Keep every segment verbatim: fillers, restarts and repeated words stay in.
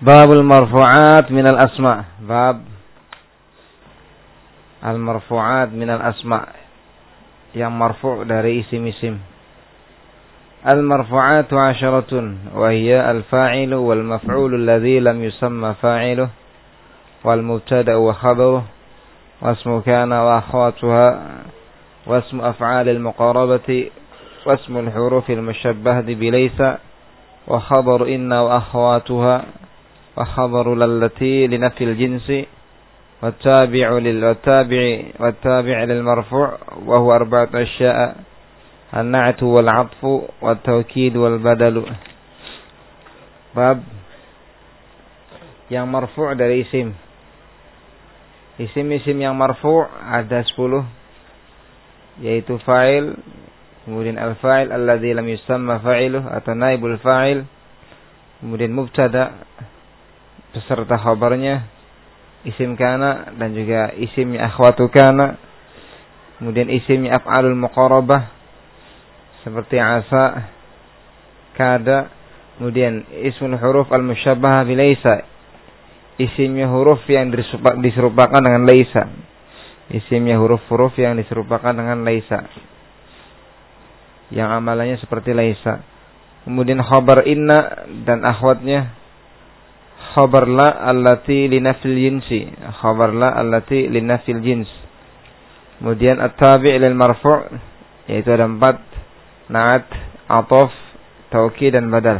Babul marfu'at minal asma. Bab al-marfu'at minal asma, yang marfu' dari isim-isim. Al-marfu'atu asharatun wa hiya al-fa'ilu wal maf'ulu alladhi lam yusamma fa'iluhu wal mubtada'u wa khabaruhu wa ismu kana wa akhawatuha wa ismu af'alil muqarabati wa ismu al-hurufil mushabbahati bilaysa wa khabaru inna wa akhawatuha wa khabaru lallati linafil jinsi wa tabi'u lil wa tabi'i wa tabi'u lil marfu' wa huwa arba'atu asya'a an-na'tu wal 'atfu wat tawkid wal badalu. Bab yang marfu' dari isim. Isim-isim yang marfu' ada sepuluh, yaitu fa'il, kemudian al-fa'il alladzi lam yusamma fa'iluhu atau naibul fa'il, kemudian mubtada beserta khabarnya, isim kana dan juga isimnya akhwatu kana, kemudian isimnya af'alul muqarabah seperti asa, kada, kemudian ismul huruf al-musyabbahah bilaisa, isimnya huruf yang diserupakan dengan laisa, isimnya huruf-huruf yang diserupakan dengan laisa, yang amalannya seperti laisa. Kemudian khabar inna dan akhwatnya, khabar la allati linafil jinsi, khabar la allati linafil jins. Kemudian at-tabi' lil marfu', yaitu ada empat, na'at, ataf, taukid dan badal.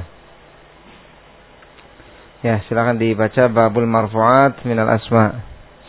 Ya, silakan dibaca babul marfu'at minal asma.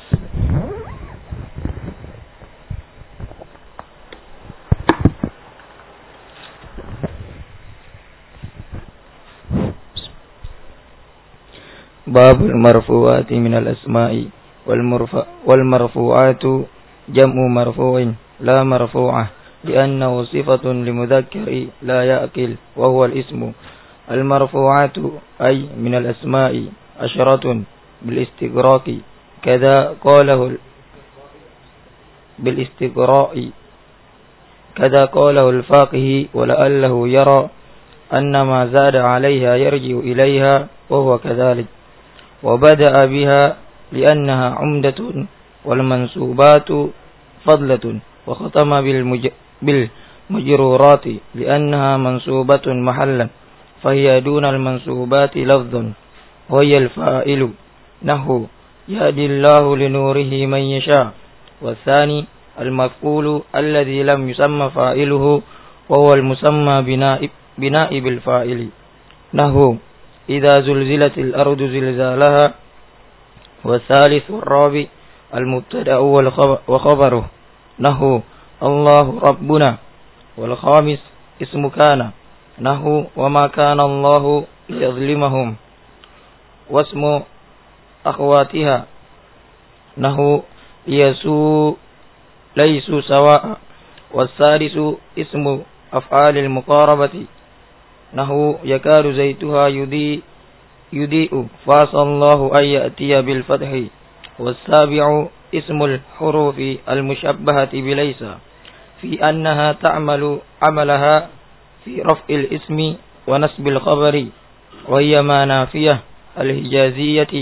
Babul marfu'ati minal asma'i wal murfa wal marfu'atu jam'u marfu'in la marfu'ah li'annahu sifatun limudzakkari la ya'qil wa huwa al-ismu. Al marfu'atu ay minal asma'i asharatun bil istighraqi kadza qalahu bil istighra'i kadza qalahu al-faqih wa la'allahu yara anna ma zada 'alayha yarji'u ilayha wa huwa kadzalik. وبدأ بها لأنها عمدة والمنسوبات فضلة وختم بالمج... بالمجرورات لأنها منسوبة محلا فهي دون المنسوبات لفظا وهي الفاعل نحو يهدي الله لنوره من يشاء. والثاني المفعول الذي لم يسمى فاعله وهو المسمى بنائب, بنائب الفاعل نحو إذا زلزلت الأرض زلزالها. والثالث والرابع المبتدأ وخبره نحو الله ربنا. والخامس اسم كان نحو وما كان الله ليظلمهم واسم أخواتها نحو يسوء ليسوا سواء. والسادس اسم أفعال المقاربة نحو يكاد زيتها يضيء يضيء فعسى الله أن يأتي بالفتح. والسابع اسم الحروف المشبهة بليس في أنها تعمل عملها في رفع الاسم ونسب الخبر وهي ما نافية الحجازية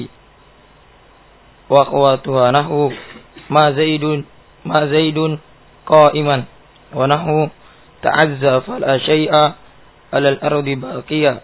وأخواتها نحو ما زيد ما زيد قائما ونحو تعزى فلا شيء على الأرض باقية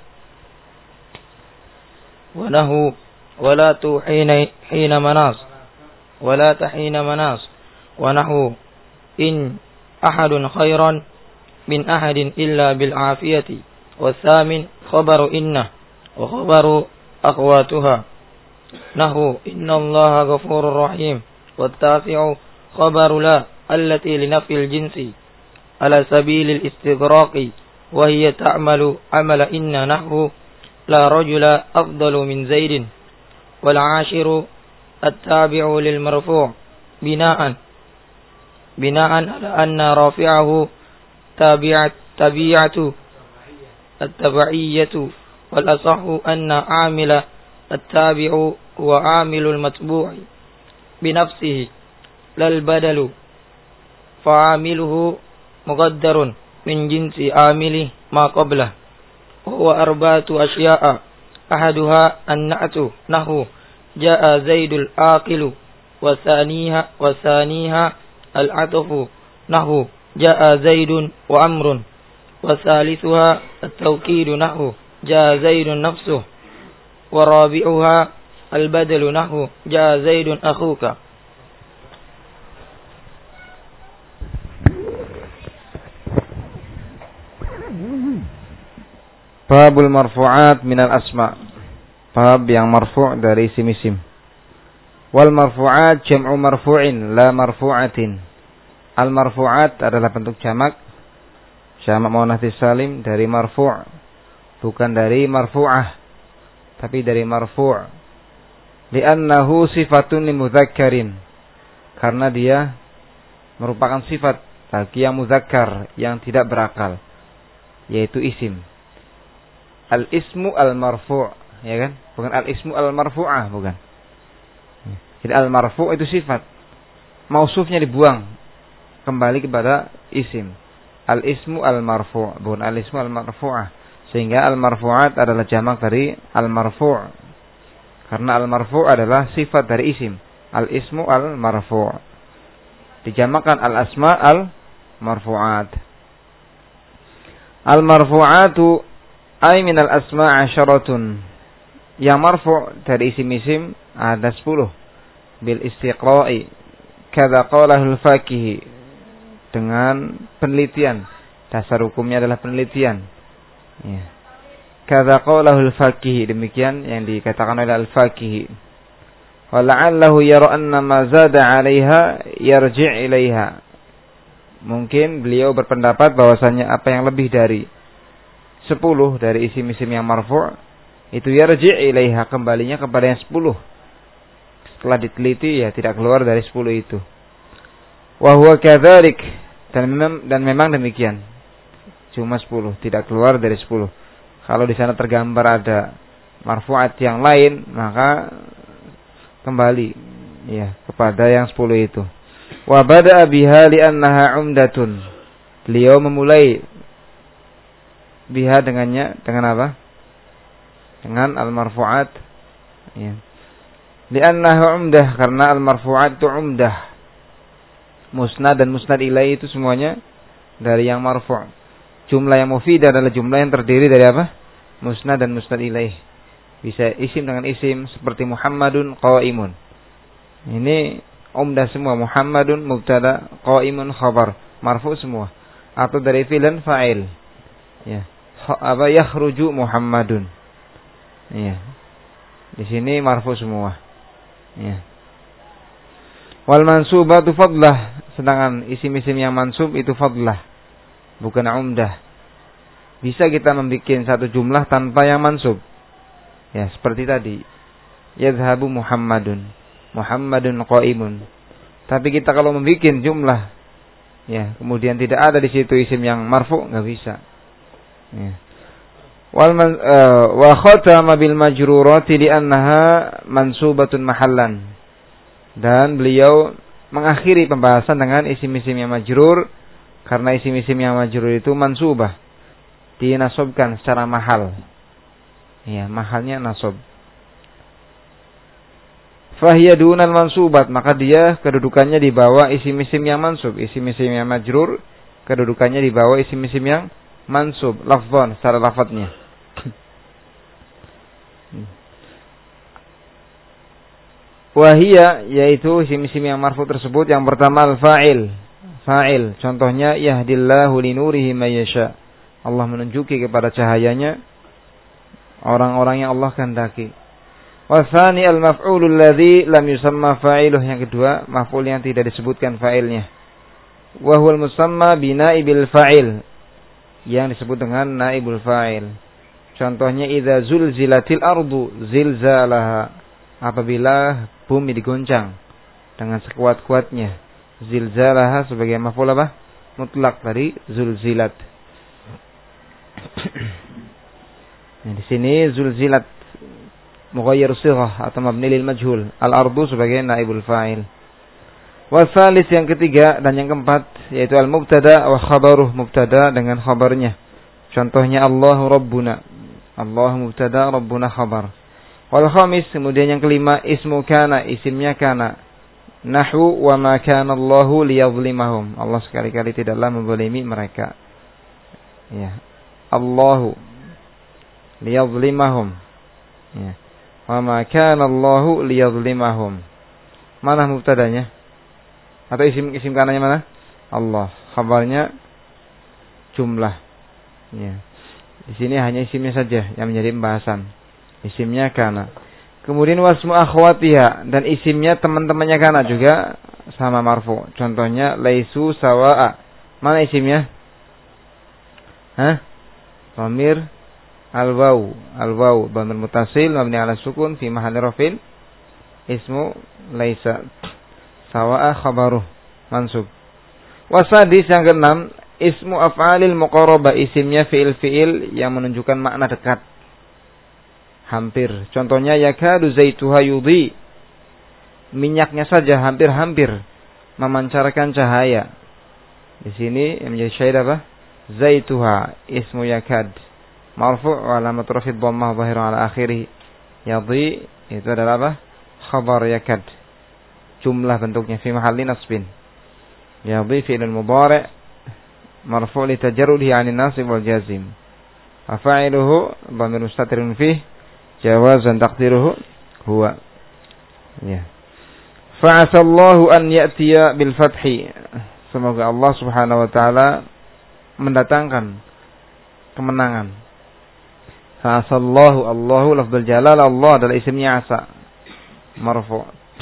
ونحو ولا تحين حين مناص ولا تحين مناص ونحو إن أحد خيرا من أحد إلا بالعافية. والثامن خبر إنه وخبر أخواتها نحو إن الله غفور رحيم. والتاسع خبر لا التي لنفي الجنس على سبيل الاستغراق وهي تعمل عمل إن نحو لا رجل أفضل من زيد. والعاشر التابع للمرفوع بناء بناء على أن رافعه تابعة تبيعة التبعية. والأصح أن عامل التابع هو عامل المتبوع بنفسه لا البدل فعامله مقدر من جنس عامله ما قبله وهو أربعة أشياء ahaduha an-na'tu nahu jaa Zaidul aqilu wa thaniha wa thaniha al-'atfu nahu jaa Zaidun wa Amrun wa thalithuha at-tawkidu nahu jaa Zaidun nafsuhu wa rabi'uha al-badalu nahu jaa Zaidun akhuka. Babul marfu'at minal asma. Bab yang marfu' dari isim-isim. Wal marfu'at jam'u marfu'in la marfu'atin. Al marfu'at adalah bentuk jamak. Jamak muannats salim dari marfu', bukan dari marfu'ah, tapi dari marfu'. Li'annahu sifatun li mudzakkarin. Karena dia merupakan sifat bagi yang muzakkar, yang tidak berakal, yaitu isim. Al-ismu al-marfu', ya kan? Bukan al-ismu al-marfu'ah, bukan. Jadi al-marfu' itu sifat. Mausufnya dibuang, kembali kepada isim. Al-ismu al-marfu', bukan al-ismu al-marfu'ah. Sehingga al-marfu'at adalah jamak dari al-marfu'. Karena al-marfu' adalah sifat dari isim. Al-ismu al-marfu'. Dijamakan al-asma al-marfu'at. Al-marfu'atu ay minal asma' asyaratun. Yang marfu' dari isim-isim ada sepuluh. Bil istiqra'i kadza qalahul fakihi, dengan penelitian. Dasar hukumnya adalah penelitian, ya. Kadza qalahul fakihi, demikian yang dikatakan oleh al-fakihi. Wa la'allahu yara anna ma zada 'alaiha yarji' ilaiha. Mungkin beliau berpendapat bahwasanya apa yang lebih dari sepuluh dari isim-isim yang marfu' itu yarji' ilaiha, kembalinya kepada yang sepuluh. Setelah diteliti ya tidak keluar dari sepuluh itu. Wa huwa kadzalik, dan memang dan memang demikian. Cuma sepuluh, tidak keluar dari sepuluh. Kalau di sana tergambar ada marfu'at yang lain, maka kembali ya kepada yang sepuluh itu. Wa bada'a biha li'annaha 'umdatun. Beliau memulai biha dengannya, dengan apa? Dengan al-marfu'at, ya. Li'annaha 'umdah, karena al-marfu'at itu 'umdah. Musnad dan musnad ilaih itu semuanya dari yang marfu'. Jumlah yang mufidah adalah jumlah yang terdiri dari apa? Musnad dan musnad ilaih. Bisa isim dengan isim, seperti Muhammadun qa'imun. Ini umdah semua. Muhammadun mubtada, qa'imun khabar, marfu' semua. Atau dari fi'il dan fa'il, ya. Apa yakhruju Muhammadun, ya. Di sini marfu semua, ya. Wal mansubatu fadlah, sedangkan isim-isim yang mansub itu fadlah, bukan umdah. Bisa kita membuat satu jumlah tanpa yang mansub, ya, seperti tadi yadhhabu Muhammadun, Muhammadun qa'imun. Tapi kita kalau membuat jumlah, ya, kemudian tidak ada di situ isim yang marfu, nggak bisa. Ya. Wal man, uh, wa khatama bil majrurati li annaha mansubatun mahallan. Dan beliau mengakhiri pembahasan dengan isim-isim yang majrur, karena isim-isim yang majrur itu mansubah, dinasabkan secara mahal. Ya, mahalnya nasab. Fahiya dunal mansubat, maka dia kedudukannya di bawah isim-isim yang mansub. Isim-isim yang majrur kedudukannya di bawah isim-isim yang mansub, lafzan, secara lafadznya. Wahia, yaitu isim-isim yang marfu tersebut, yang pertama al-fa'il. Fa'il, contohnya yahdillahu linurihi may yasha. Allah menunjuki kepada cahayanya orang-orang yang Allah kehendaki. Wasani al-maf'ulul ladzi lam yusamma fa'iluh, yang kedua maf'ul yang tidak disebutkan fa'ilnya. Wa huwal musamma binaibil fa'il, yang disebut dengan naibul fa'il. Contohnya idza zulzilatil ardu zilzalaha, apabila bumi digoncang dengan sekuat-kuatnya. Zilzalaha sebagai maf'ul apa? Mutlak dari zulzilat. Nah, di sini zulzilat mughayyir shighah atau mabni lil majhul. Al-ardu sebagai naibul fa'il. Wasalis, yang ketiga dan yang keempat, yaitu al-mubtada wa khabaruh, mubtada dengan khabarnya. Contohnya Allahu Rabbuna, Allah mubtada, Rabbuna khabar. Wal khamis, kemudian yang kelima, ismu kana, isimnya kana. Nahwu wa ma kana Allahu liyadhlimahum. Allah sekali-kali tidaklah menzalimi mereka. Ya. Allahu liyadhlimahum. Ya. Wa ma kana Allahu liyadhlimahum. Mana mubtadanya? Atau isim isim kananya mana? Allah. Khabarnya jumlah. Ya. Di sini hanya isimnya saja yang menjadi pembahasan. Isimnya kana. Kemudian wasmu akhwatiha, dan isimnya teman-temannya kana juga sama marfu. Contohnya laisu sawa'a. Mana isimnya? Hah? Dhamir al-waw. Al-waw dhamir muttasil mabni 'ala sukun fi mahalli raf'in. Ismu laisa. Sawa'a khabaruh mansub. Wasadis yang keenam, ismu af'alil muqarabah, isimnya fi'il-fi'il yang menunjukkan makna dekat. Hampir. Contohnya yakadu zaituha yudhi. Minyaknya saja hampir-hampir memancarkan cahaya. Di sini yang menjadi syahid apa? Zaituha ismu yakad. Marfu' wa alamat rafid dhammah dhahirun ala akhirih. Yudhi itu adalah apa? Khabar yakad. Jumlah bentuknya fi mahalli nasbin. Yudhi fi'il mudhari' marfu' li tajarrudihi 'anil nasib wal jazim. Wa fa'iluhu dhamir mustatirun fihi jawazan taqdiruhu huwa. Ya. Fa'asallahu an ya'tiya bil fathi. Semoga Allah Subhanahu wa taala mendatangkan kemenangan. Fa'asallahu, Allahu lafdzul jalal, Allah adalah isimnya asa. Marfu'.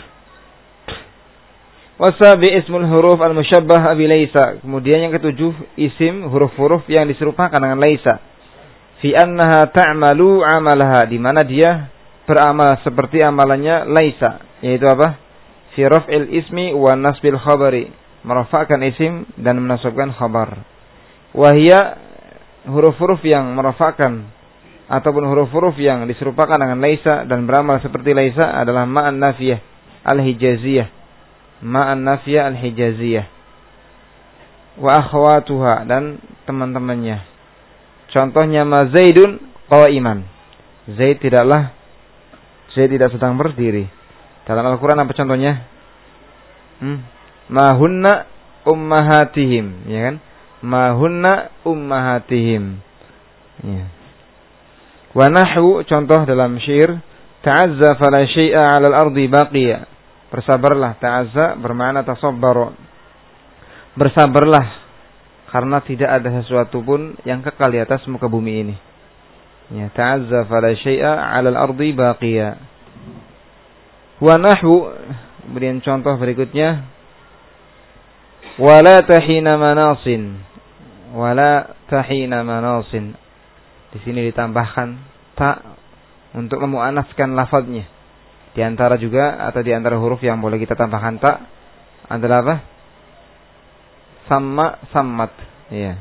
Wasabi ismul huruf al-musyabbah bi laisa. Kemudian yang ketujuh, isim huruf-huruf yang diserupakan dengan laisa. Fi annaha ta'malu amalaha, di mana dia beramal seperti amalannya laisa, yaitu apa? Fi raf'il ismi wa nasbil khabari, merafa'kan isim dan menasabkan khabar. Wahia, huruf-huruf yang merafa'kan ataupun huruf-huruf yang diserupakan dengan laisa dan beramal seperti laisa adalah ma'an nafiyah al-hijaziyah. Ma'an nafiyah al-hijaziyah. Wa akhwatuha, dan teman-temannya. Contohnya ma Zaidun qa'iman. Zaid tidaklah Zaid tidak sedang berdiri. Dalam Al-Qur'an apa contohnya? Hmm. Ma hunna ummahatihim, ya kan? Ma hunna ummahatihim. Ya. Wa nahwu, contoh dalam syair, ta'azza fala syai'a 'alal ardi baqiya. Bersabarlah, ta'azza bermakna tasabbar. Bersabarlah karena tidak ada sesuatu pun yang kekal di atas muka bumi ini. Ya, ta'azza fala syai'a 'alal ardi baqiya. Wa nahwu, kemudian contoh berikutnya, wala tahina manasin. Wala tahina manasin. Di sini ditambahkan ta untuk memuannaskan lafaznya. Di antara juga atau di antara huruf yang boleh kita tambahkan ta adalah apa? Sama sammat, ya.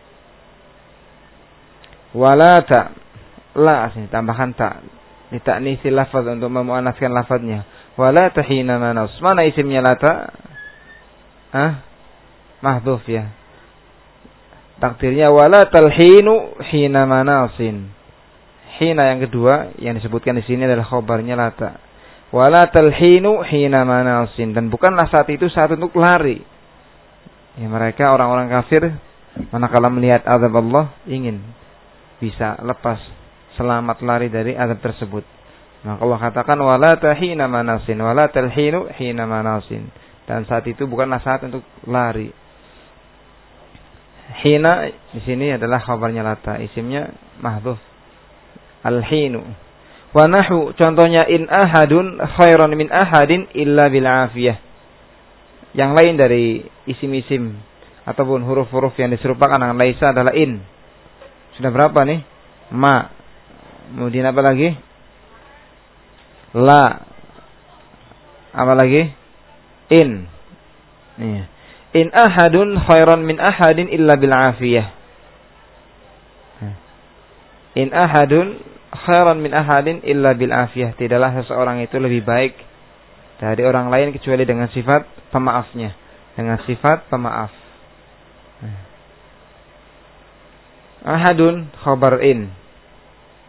Walata, la sini tambahkan ta, ditaknisi lafaz untuk memuannaskan lafaznya. Walata hina manas. Mana isimnya lata? Ah, mahdhuf ya. Takdirnya walatal hinu hina manasin. Hina yang kedua yang disebutkan di sini adalah khabarnya lata. Walatal hinu hina manasin, dan bukanlah saat itu saat untuk lari. Ya, mereka orang-orang kafir manakala melihat azab Allah ingin bisa lepas, selamat lari dari azab tersebut. Maka Allah katakan wala tahina manasin, wala talhinu hina manasin, dan saat itu bukanlah saat untuk lari. Hina di sini adalah khabarnya lata, isimnya mahdhuf al-hinu. Wa nahwu, contohnya in ahadun khairan min ahadin illa bil afiyah. Yang lain dari isim-isim ataupun huruf-huruf yang diserupakan dengan laisa adalah in. Sudah berapa nih? Ma. Kemudian apa lagi? La. Apa lagi? In. Nih. In ahadun khairan min ahadin illa bil afiyah. In ahadun khairan min ahadin illa bil afiyah. Tidaklah seseorang itu lebih baik dari orang lain kecuali dengan sifat pemaafnya, dengan sifat pemaaf. Ahadun khabar in.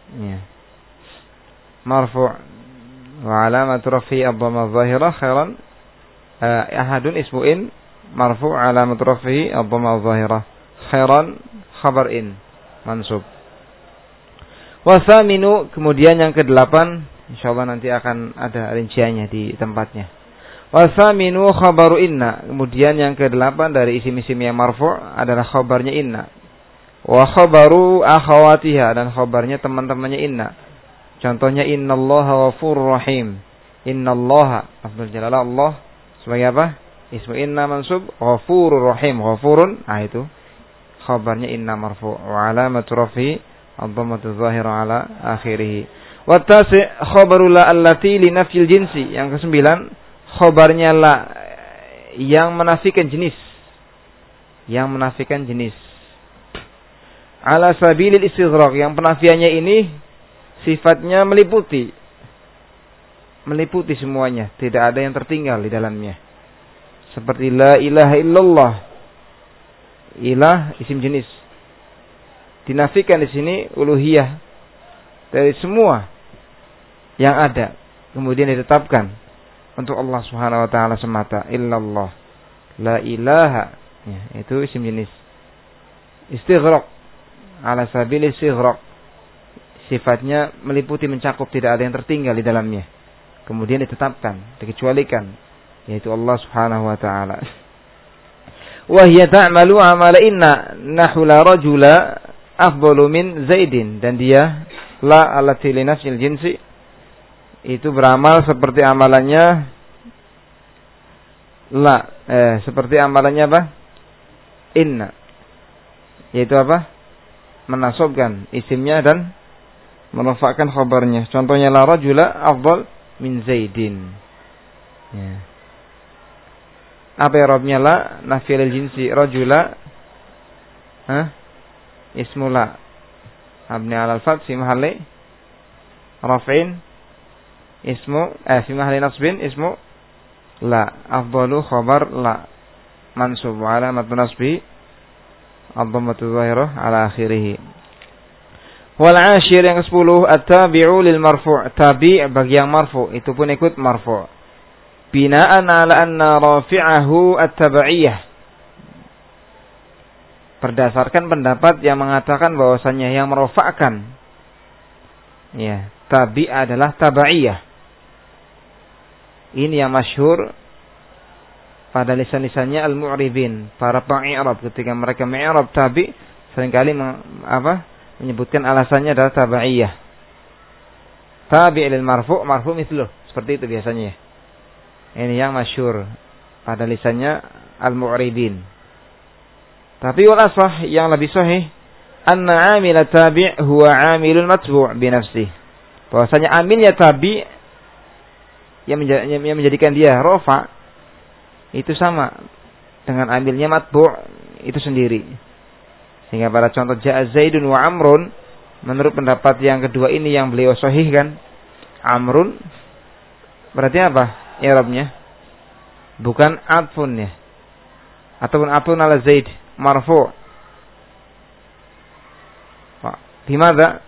Ya. Marfu' wa alamatu raf'i ad-dhamma adh-dhahirah khairan. Uh, ahadun ismu in marfu' alamatu raf'i ad-dhamma adh-dhahirah khairan khabar in mansub. Wa thaminu, kemudian yang kedelapan, insyaallah nanti akan ada rinciannya di tempatnya. Wa thaminu khabaru inna, kemudian yang kedelapan dari isim-isim yang marfu' adalah khabarnya inna. Wa khabaru akhawatiha, dan khabarnya teman-temannya inna. Contohnya innallaha ghafurur rahim. Innallaha lafzul jalalah Allah sebagai apa? Ismu inna mansub, ghafurur rahim, ghafurun, nah itu khabarnya inna marfu' wa alamatu raf'i ad-dhammatu adh-dhahira ala akhirih. Wa tasi' khabaru la allati li nafyil jinsi, yang kesembilan khabarnya la yang menafikan jenis, yang menafikan jenis. Ala sabilil istighraq, yang penafiannya ini sifatnya meliputi meliputi semuanya, tidak ada yang tertinggal di dalamnya. Seperti la ilaha illallah, ilah isim jenis, dinafikan di sini uluhiyah dari semua yang ada, kemudian ditetapkan untuk Allah Subhanahu wa taala semata. Illallah, la ilaha, ya, itu isim jenis. Istighraq, ala sabil istighraq, sifatnya meliputi, mencakup, tidak ada yang tertinggal di dalamnya. Kemudian ditetapkan, dikecualikan, yaitu Allah Subhanahu wa taala. Wa hiya ta'malu amala inna nahu la rajula afdalu min Zaidin, dan dia la allati li nafsil jinsi itu beramal seperti amalannya la eh, seperti amalannya apa? Inna, yaitu apa? Menasabkan isimnya dan merafa'kan khabarnya. Contohnya la rajula afdal min Zaidin. Ya. Apa i'rabnya la? Nafiyul jinsi. Rajula ha? Ismu la mabni 'ala al-fath fi mahalli raf'in ismu eh fi mahalli nasbin ismu la. Afdalu khabar la mansub 'ala alamat nasbi ad-dhammatu adh-dhahirah 'ala akhirih. Wal 'ashir, yang kesepuluh at-tabi'u lil marfu', tabi' bagi yang marfu' itu pun ikut marfu'. Bina'an 'ala anna rafi'ahu at-tabi'iyah, berdasarkan pendapat yang mengatakan bahwasannya yang merofakkan ya tabi' adalah tabi'iyah. Ini yang masyhur pada lisan-lisannya al-mu'ribin, para pengi'rab, ketika mereka mengi'rab tabi' seringkali apa menyebutkan alasannya adalah tabi'iyah. Tabi' lil marfu', marfu' mithluh, seperti itu biasanya. Ini yang masyhur pada lisannya al-mu'ribin. Tapi wal asah, yang lebih sahih, anna 'amil tabi' huwa 'amilul matbu' bi nafsihi. Bahwasanya amilnya tabi' yang menjadikan dia rafa itu sama dengan amilnya matbu' itu sendiri. Sehingga pada contoh ja'a Zaidun wa Amrun, menurut pendapat yang kedua ini yang beliau sahihkan, Amrun berarti apa i'rabnya? Bukan atfun ya, ataupun atfun ala Zaid, marfu'. Bimada?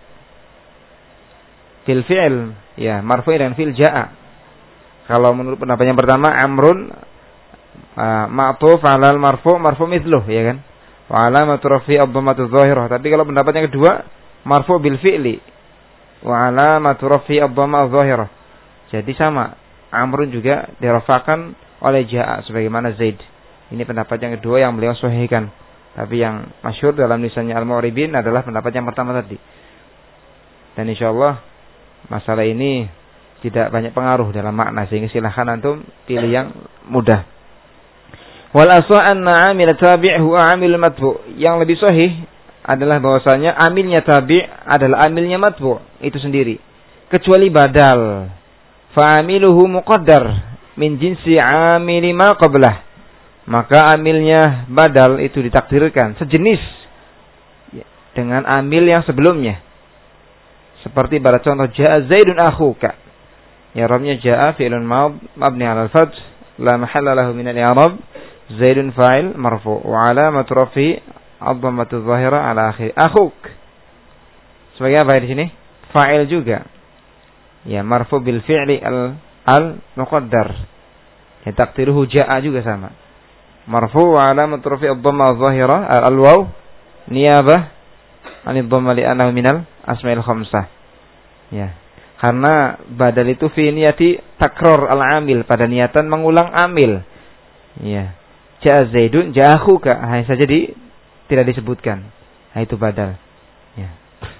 Fil fi'il, ya, marfu' dan fil ja'a. Kalau menurut pendapat yang pertama, Amrun uh, ma'tuf 'ala al-marfu', marfu' mithluh, ya kan? Wa alamatu raf'i ad-dhammatu adh-dhahirah. Tapi kalau pendapat yang kedua, marfu' bil fi'li wa alamatu raf'i ad-dhamma adh-dhahirah. Jadi sama, Amrun juga dirafa'kan oleh ja'a sebagaimana Zaid. Ini pendapat yang kedua yang beliau sahihkan. Tapi yang masyhur dalam lisannya al-mu'ribin adalah pendapat yang pertama tadi. Dan insyaallah masalah ini tidak banyak pengaruh dalam makna, sehingga silakan antum pilih yang mudah. Wal asah anna 'amil tabi' huwa 'amil matbu'. Yang lebih sahih adalah bahwasanya amilnya tabi' adalah amilnya matbu', itu sendiri, kecuali badal. Fa 'amiluhu muqaddar min jinsi 'amili ma qablah. Maka amilnya badal itu ditakdirkan sejenis dengan amil yang sebelumnya. Seperti pada contoh ja'a Zaidun akhuka. Ya rabnya ja'a fi'lun mabni 'ala al-fath la mahalla lahu min al-i'rab. Zaidun fa'il marfu' wa 'alamatu raf'i ad-dhammatu adh-dhahira 'ala akhir. Akhuk sebagai apa di sini? fa'il juga. Ya, marfu bil fi'li al al muqaddar. Ya, taqdiruhu jaa juga sama. Marfu wa alamat rafi' ad-dhamma adh-dhahira al-waw niyabah anid dhamma li annahu minal asma'il khamsah. Ya. Karena badal itu fi niyati takror al-amil, pada niatan mengulang amil. Ya. Ja'a Zaidun ja'a akhuka, hanya saja di tidak disebutkan. Nah, itu badal. Ya.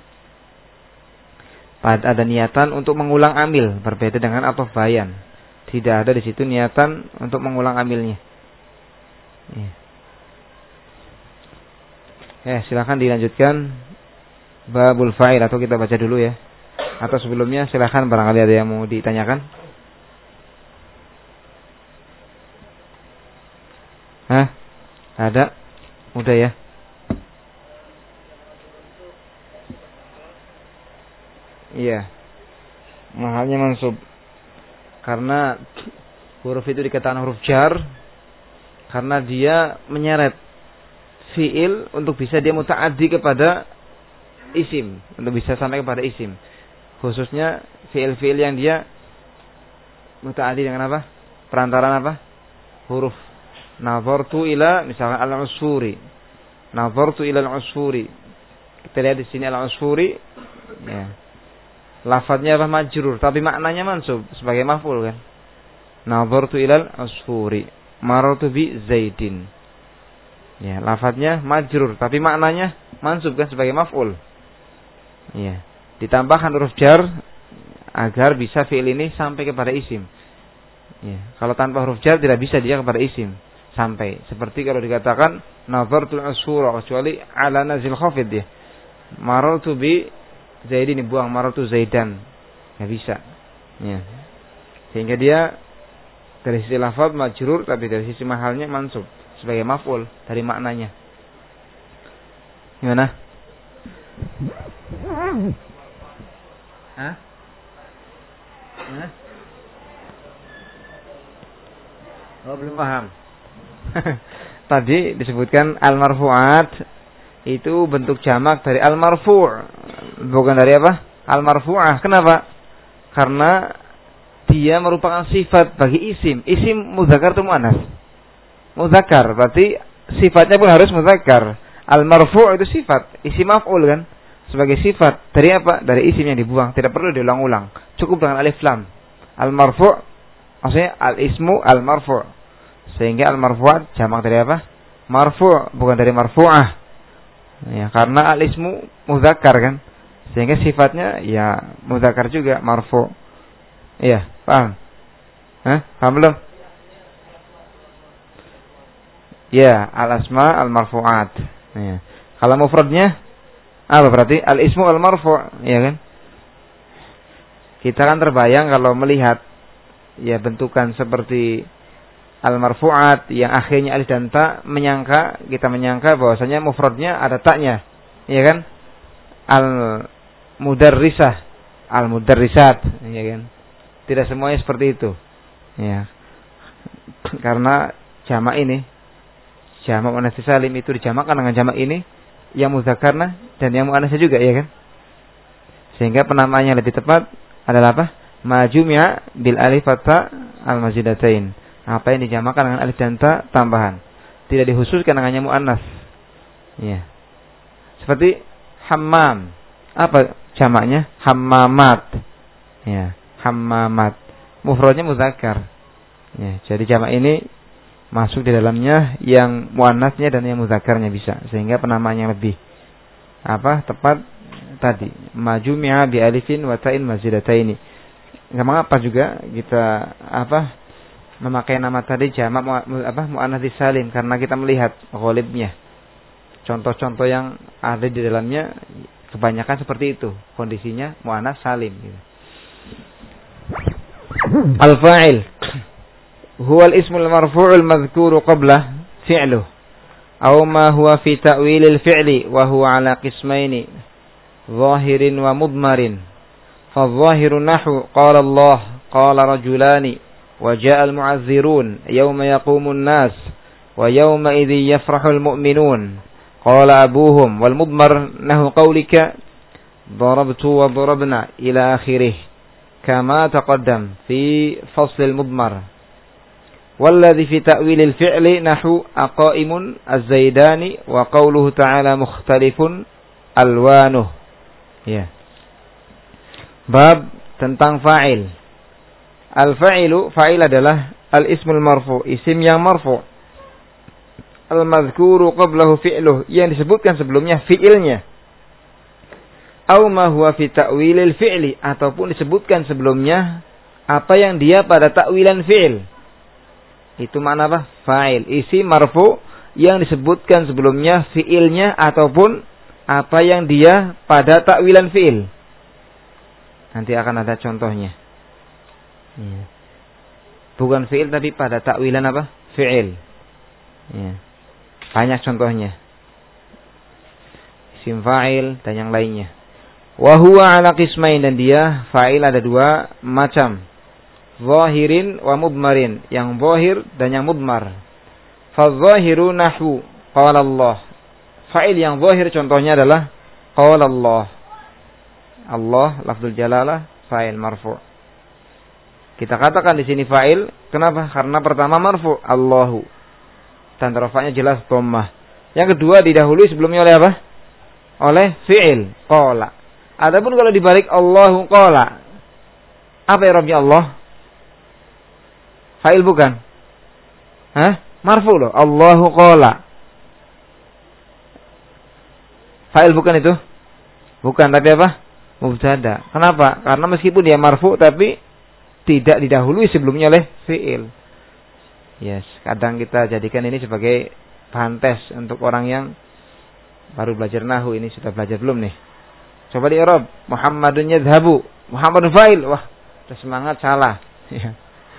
Pada ada niatan untuk mengulang amil, berbeda dengan ataf bayan. Tidak ada di situ niatan untuk mengulang amilnya. Ya. Ya, silakan dilanjutkan babul fa'il, atau kita baca dulu ya. Atau sebelumnya silakan barangkali ada yang mau ditanyakan. Hah? Ada? Udah ya. Iya. Mahalnya mansub. Karena huruf itu dikatakan huruf jar karena dia menyeret fiil untuk bisa dia muta'addi kepada isim, untuk bisa sampai kepada isim. Khususnya fiil-fiil yang dia muta'addi dengan apa? Perantaraan apa? Huruf. Nazartu ila misalkan al-usfuri. Nazartu ila al-usfuri. Kita lihat di sini al-usfuri. Ya. Lafadznya apa? Majrur, tapi maknanya mansub sebagai maf'ul kan. Nazartu ila al-usfuri. Marartu bi Zaidin. Ya, lafadznya majrur, tapi maknanya mansub kan sebagai maf'ul. Ya. Ditambahkan huruf jar agar bisa fiil ini sampai kepada isim. Ya. Kalau tanpa huruf jar tidak bisa dia kepada isim sampai. Seperti kalau dikatakan nazartul usfura, kecuali ala nazil khafid ya. Marartu bi Zaidin, dibuang marartu Zaidan. Enggak bisa. Ya. Sehingga dia dari sisi lafaz majrur, tapi dari sisi mahalnya mansub sebagai maf'ul dari maknanya. Gimana? Hah? Hah? Oh, belum paham. Tadi disebutkan al-marfu'at itu bentuk jamak dari al-marfu', bukan dari apa? Al-marfu'ah. Kenapa? Karena dia merupakan sifat bagi isim. Isim mudzakkar atau muannas? Mudzakkar, berarti sifatnya pun harus mudzakkar. Al-marfu' itu sifat, isim maf'ul kan? Sebagai sifat dari apa? Dari isim yang dibuang, tidak perlu diulang-ulang. Cukup dengan alif lam. Al-marfu' maksudnya al-ismu al-marfu'. Sehingga al-marfu'at jamak dari apa? Marfu', bukan dari marfu'ah. Ya, karena al-ismu mudzakkar kan? Sehingga sifatnya ya mudzakkar juga, marfu'. Iya, paham? Hah? Paham belum? Ya, al-asma al-marfu'at. Ya. Kalau mufradnya apa berarti? Al-ismu al-marfu', ya kan? Kita kan terbayang kalau melihat ya bentukan seperti al-marfu'at yang akhirnya alif dan ta, menyangka, kita menyangka bahwasanya mufradnya ada taknya. Ya kan? Al-mudarrisah, al-mudarrisat, ya kan? Tidak semuanya seperti itu. Ya. Karena jamak ini, jamak muannas salim itu dijamakkan dengan jamak ini yang mudzakarna dan yang muannasnya juga, ya kan? Sehingga penamaannya lebih tepat adalah apa? Majumi'a bil alif wa ta al-mazidatain. Apa yang dijamakkan dengan alif dan ta tambahan. Tidak dikhususkan dengannya muannas. Ya. Seperti hammam. Apa jamaknya? Hammamat. Ya. Hammamat, mufradnya mudzakkar. Ya, jadi jamak ini masuk di dalamnya yang muannasnya dan yang mudzakarnya bisa, sehingga penamaannya lebih apa? Tepat tadi. Majumi'a bi alifin wa ta'in mazidataini. Enggak mengapa juga kita apa? Memakai nama tadi jamak mu, apa? Muannas salim karena kita melihat ghalibnya. Contoh-contoh yang ada di dalamnya kebanyakan seperti itu, kondisinya muannas salim gitu. Al-fa'il huwa al-ismu al-marfu' al-madhkuru qabla fi'luhu aw ma huwa fi ta'wil al-fi'li wa huwa ala qismaini zahirin wa mudmarin. Fa-zahiru nahwu qala Allah qala rajulani wa ja'a al-mu'azzirun yawma yaqumu an-nas wa yawma idhin yafrahu al-mu'minun qala abuhum. Wal mudmar nahwu qawlika darabtu wa darabna ila akhirih kama taqaddam fi fasl al-mudmar. Walladhi fi ta'wil al-fi'li nahu aqaimun az-zaidani wa qawluhu ta'ala mukhtalifun alwanuh. Ya. Bab tentang fa'il. Al-fa'ilu, fa'il adalah al-ismul marfu, isim yang marfu. Al-madhkuru qablahu fi'luh, yang disebutkan sebelumnya fi'ilnya. Aw ma huwa fi ta'wilil fi'li, ataupun disebutkan sebelumnya apa yang dia pada ta'wilan fi'il. Itu makna apa? Fa'il, isim marfu yang disebutkan sebelumnya fi'ilnya ataupun apa yang dia pada ta'wilan fi'il. Nanti akan ada contohnya. Ya. Bukan fi'il tapi pada takwilan apa? Fi'il. Ya. Banyak contohnya. Isim fa'il dan yang lainnya. Wa huwa ala qismain, dan dia fa'il ada dua macam. Zahirin wa mudmarin, yang zahir dan yang mudmar. Fa zahiru nahwu qala Allah. Fa'il yang zahir contohnya adalah qala Allah. Allah lafzul jalalah fa'il marfu'. Kita katakan di sini fa'il, kenapa? Karena pertama marfu', Allahu. Dan rafa'nya jelas dhammah. Yang kedua didahului sebelumnya oleh apa? Oleh fi'il, qala. Adapun kalau dibalik Allahu qala, apa i'rabnya Allah? Fa'il bukan? Hah? Marfu' loh, Allahu qala. Fa'il bukan itu? Bukan, tapi apa? Mubtada. Kenapa? Karena meskipun dia marfu' tapi tidak didahului sebelumnya oleh fi'il. Yes, kadang kita jadikan ini sebagai bahan tes untuk orang yang baru belajar nahwu. Ini sudah belajar belum nih? Coba di i'rab. Muhammadun yadhhabu. Muhammadun fa'il. Wah, udah semangat, salah. Ya.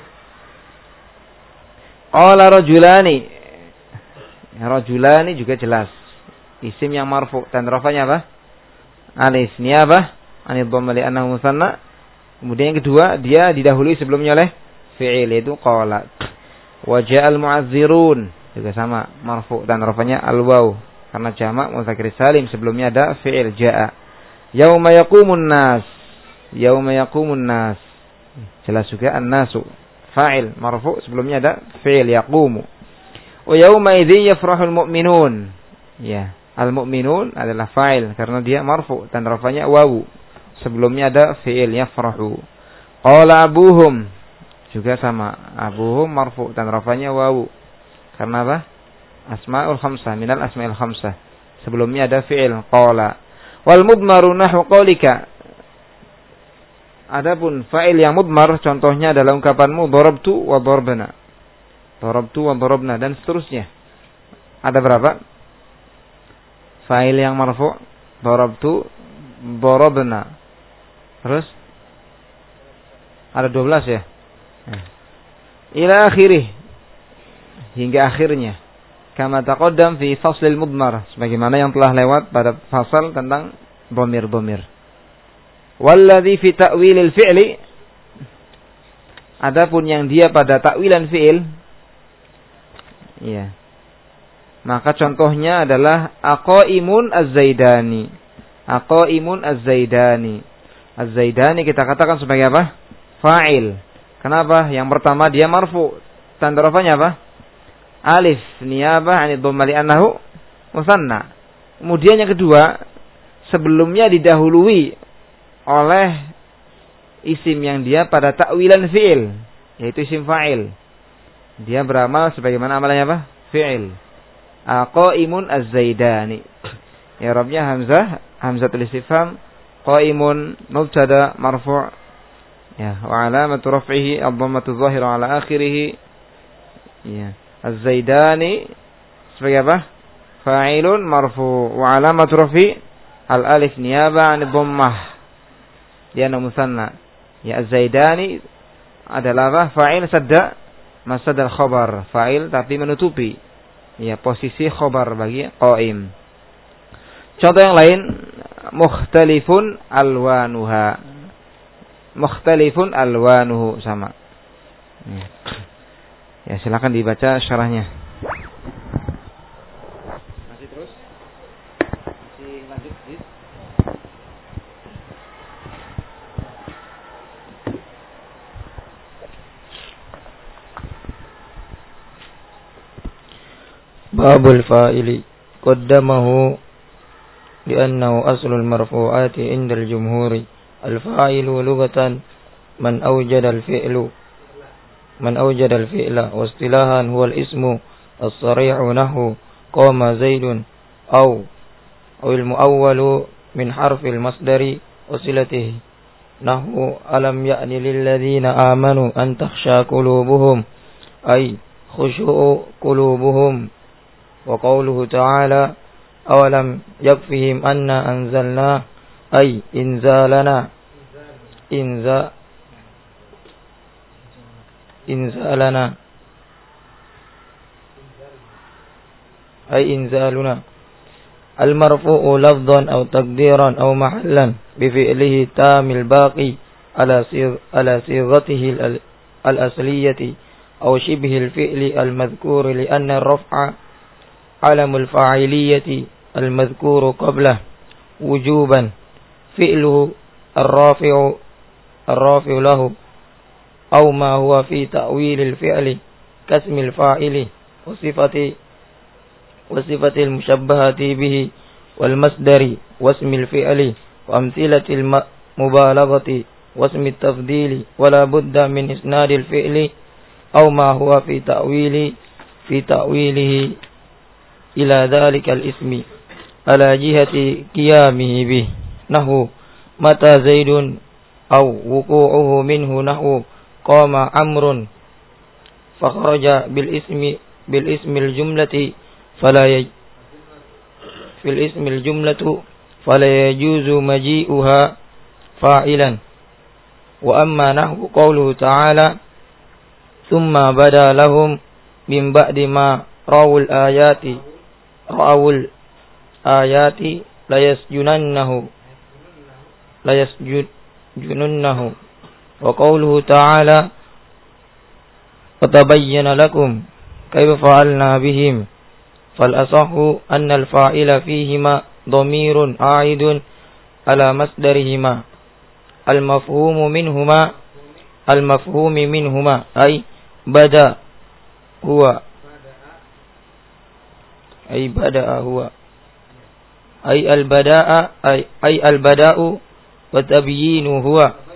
Qala rajulani. Ya, rajulani juga jelas. Isim yang marfu' dan rafanya apa? Alif. Ini apa? Anid dhamma li annahu musanna. Kemudian yang kedua, dia didahului sebelumnya oleh fi'il, itu qala. Wa ja'al mu'azzirun, juga sama, marfu' dan rafanya al-waw karena jamak mudzakkar salim, sebelumnya ada fi'il ja'a. Yauma yaqumun nas, yauma yaqumun nas, jelas juga an-nasu, fa'il marfu', sebelumnya ada fi'il yaqumu. Wa yauma idzi yafrahul mu'minun, ya, al-mu'minun adalah fa'il karena dia marfu' dan rafanya wawu, sebelumnya ada fi'il yafrahu. Qala abuhum, juga sama, abuhum marfu' dan rafanya wawu. Karena apa? Asma'ul khamsah, minal asma'il khamsah. Sebelumnya ada fi'il qala. Wal mudmaru nahwu qaulika. Adapun fa'il yang mudmar contohnya adalah ungkapanmu darabtu wa darabna. Darabtu wa darabna dan seterusnya. Ada berapa? Fa'il yang marfu' darabtu, darabna. Terus ada dua belas ya. Ila akhirih, hingga akhirnya. Kama taqaddam fi faslil mudmar, sebagaimana yang telah lewat pada fasal tentang dhamir-dhamir. Walladhi fi ta'wilil fi'li, adapun yang dia pada ta'wilan fi'il, ya, maka contohnya adalah aqaimun az-zaidani. Aqaimun az-zaidani. Az-zaidani kita katakan sebagai apa? Fa'il. Kenapa? Yang pertama dia marfu'. Tanda rafanya apa? Alif niyabah 'anid dhamma li annahu musanna. Kemudian yang kedua, sebelumnya didahului oleh isim yang dia pada ta'wilan fi'il, yaitu isim fa'il. Dia beramal sebagaimana amalannya apa? Fi'il. Aqaimun az-zaidani. I'rabnya hamzah, hamzatul istifham. Qaimun mubtada marfu', ya, wa alamatu raf'ihi ad-dhammatu adh-dhahira ala akhirih. Ya, az-zaidani sebagai apa? Fa'ilun marfu' wa alamatu raf'i al-alif niyaba 'an dhammah. Dia musanna. Ya, az-zaidani adalah apa? Fa'il sadda masad al-khabar. Fa'il tapi menutupi, ya, posisi khabar bagi qaim. Contoh yang lain, mukhtalifun alwanuha. Mukhtalifun alwanuhu, sama. Ya, silakan dibaca syarahnya. Masih terus? Masih lanjut, Ziz? باب الفاعل قدمه لأنه أصل المرفوعات عند الجمهور. الفاعل لغة من أوجد الفعل من أوجد الفعل واصطلاحا هو الاسم الصريح نحو قام زيد أو أو المؤول من حرف المصدر وصلته نحو ألم يأن للذين آمنوا أن تخشى قلوبهم أي خشوع قلوبهم. وقوله تعالى أولم يكفهم أنا أنزلنا أي إنزالنا إنزا إنزالنا أي إنزالنا. المرفوع لفظا أو تقديرا أو محلا بفعله تام الباقي على صيغ على صيغته الأصلية أو شبه الفعل المذكور لأن الرفع علم الفاعلية المذكور قبله وجوبا فعله الرافع الرافع له أو ما هو في تأويل الفعل كاسم الفاعل وصفة وصفة المشبهة به والمصدر واسم الفعل وأمثلة المبالغة واسم التفضيل. ولا بد من إسناد الفعل أو ما هو في تأويل في تأويله إلى ذلك الاسم على جهة قيامه به نحو متى زيد أو وقوعه منه نحو قام عمرو فخرج بالاسم بالاسم الجملة فلا يج في الاسم الجملة فلا يجوز مجيئها فاعلا. وأما نحو قوله تعالى ثم بدا لهم من بعد ما رأوا الآيات رأوا الآيات ليسجننه ليسجننه. وقوله تعالى وتبين لكم كيف فعلنا بهم فالأصح أن الفاعل فيهما ضمير عائد على مصدرهما المفهوم منهما المفهوم منهما أي بدأ هو أي بدأ هو أي البداء أي, أي البداء وتبيين هو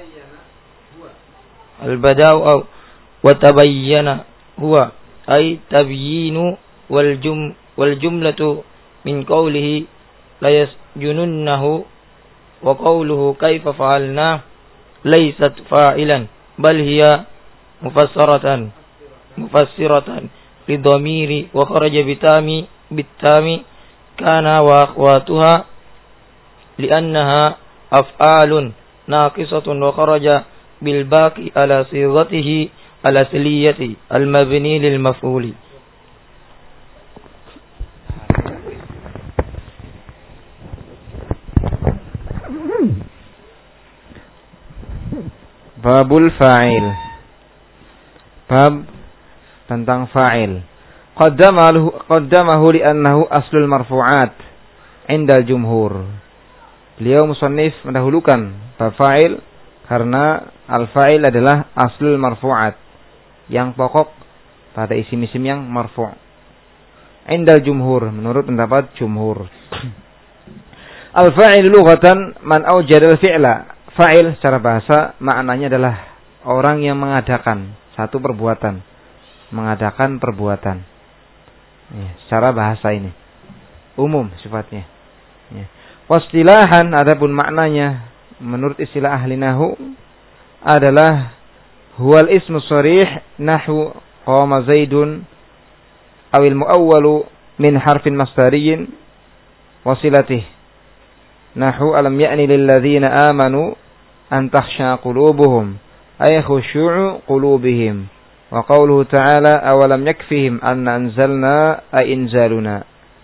البداء أو وتبين هو أي تبيين والجم والجملة من قوله ليسجننه. وقوله كيف فعلنا ليست فاعلا بل هي مفسرة مفسرة للضمير وخرج بتام بالتام كان وأخواتها لأنها أفعال ناقصة وخرج بالباقي على صيغته الأصلية المبني للمفعول. Babul fa'il. Bab tentang fa'il. Qaddamahu qaddamahu li'annahu aslul marfu'at 'inda al-jumhur. Beliau musannif mendahulukan bab fa'il karena al-fa'il adalah aslul marfu'at, yang pokok pada isim-isim yang marfu'. 'Inda al-jumhur, menurut pendapat jumhur. Al-fa'il lughatan man awjada al-fi'la. Fa'il secara bahasa maknanya adalah orang yang mengadakan satu perbuatan, mengadakan perbuatan. Ya, secara bahasa ini umum sifatnya. Ya. Wastilahan, adapun maknanya menurut istilah ahli nahwu adalah huwal ismu sharih nahwu qama zaidun awil muawwalu min harfin masdariyin wasilatih nahwu alam ya'ni lil ladzina amanu an takhsha qulubuhum ay khushu'u qulubihim. Wa qawluhu ta'ala awalam yakfihim anna anzalna ay inzaluna.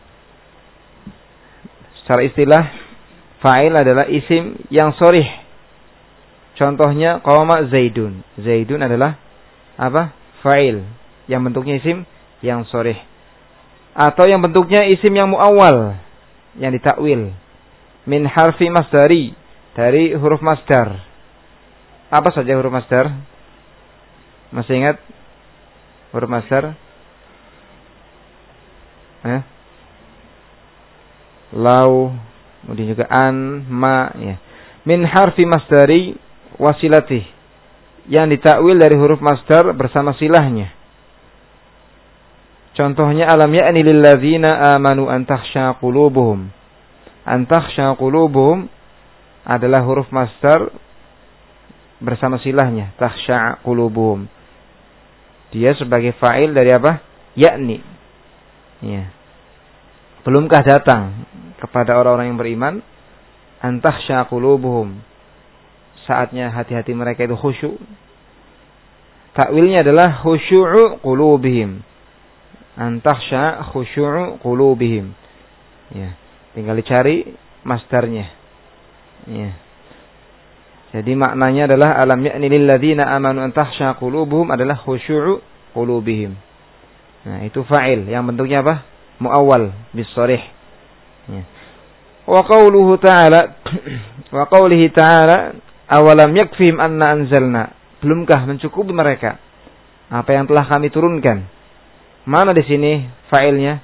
Secara istilah fa'il adalah isim yang sharih. Contohnya qama zaidun. Zaidun adalah apa? Fa'il yang bentuknya isim yang sharih. Atau yang bentuknya isim yang muawwal, yang ditakwil. Min harfi masdari, dari huruf masdar. Apa saja huruf masdar? Masih ingat huruf masdar? eh? Lau, kemudian juga an, ma, ya. Min harfi masdari wasilatih, yang ditakwil dari huruf masdar bersama silahnya. Contohnya alam ya'ni lil ladzina amanu an takhsha qulubuhum. An takhsha qulubuhum adalah huruf masdar bersama silahnya, takhsha qulubuhum. Dia sebagai fa'il dari apa? Yakni. Ya. Belumkah datang kepada orang-orang yang beriman an takhsha qulubuhum, saatnya hati-hati mereka itu khusyuk. Takwilnya adalah khusyu'u qulubihim. An takhsha khusyu'u qulubihim. Ya, tinggal dicari masdarnya. Ya. Jadi maknanya adalah alam ya'ni lil ladzina amanu an takhsha qulubuhum adalah khusyu'u qulubihim. Nah, itu fa'il yang bentuknya apa? Muawwal bis-sharih. Ya. Wa qauluhu ta'ala wa qaulihi ta'ala awalam yakfihim anna anzalna, belumkah mencukupi mereka apa yang telah kami turunkan. Mana di sini fa'ilnya?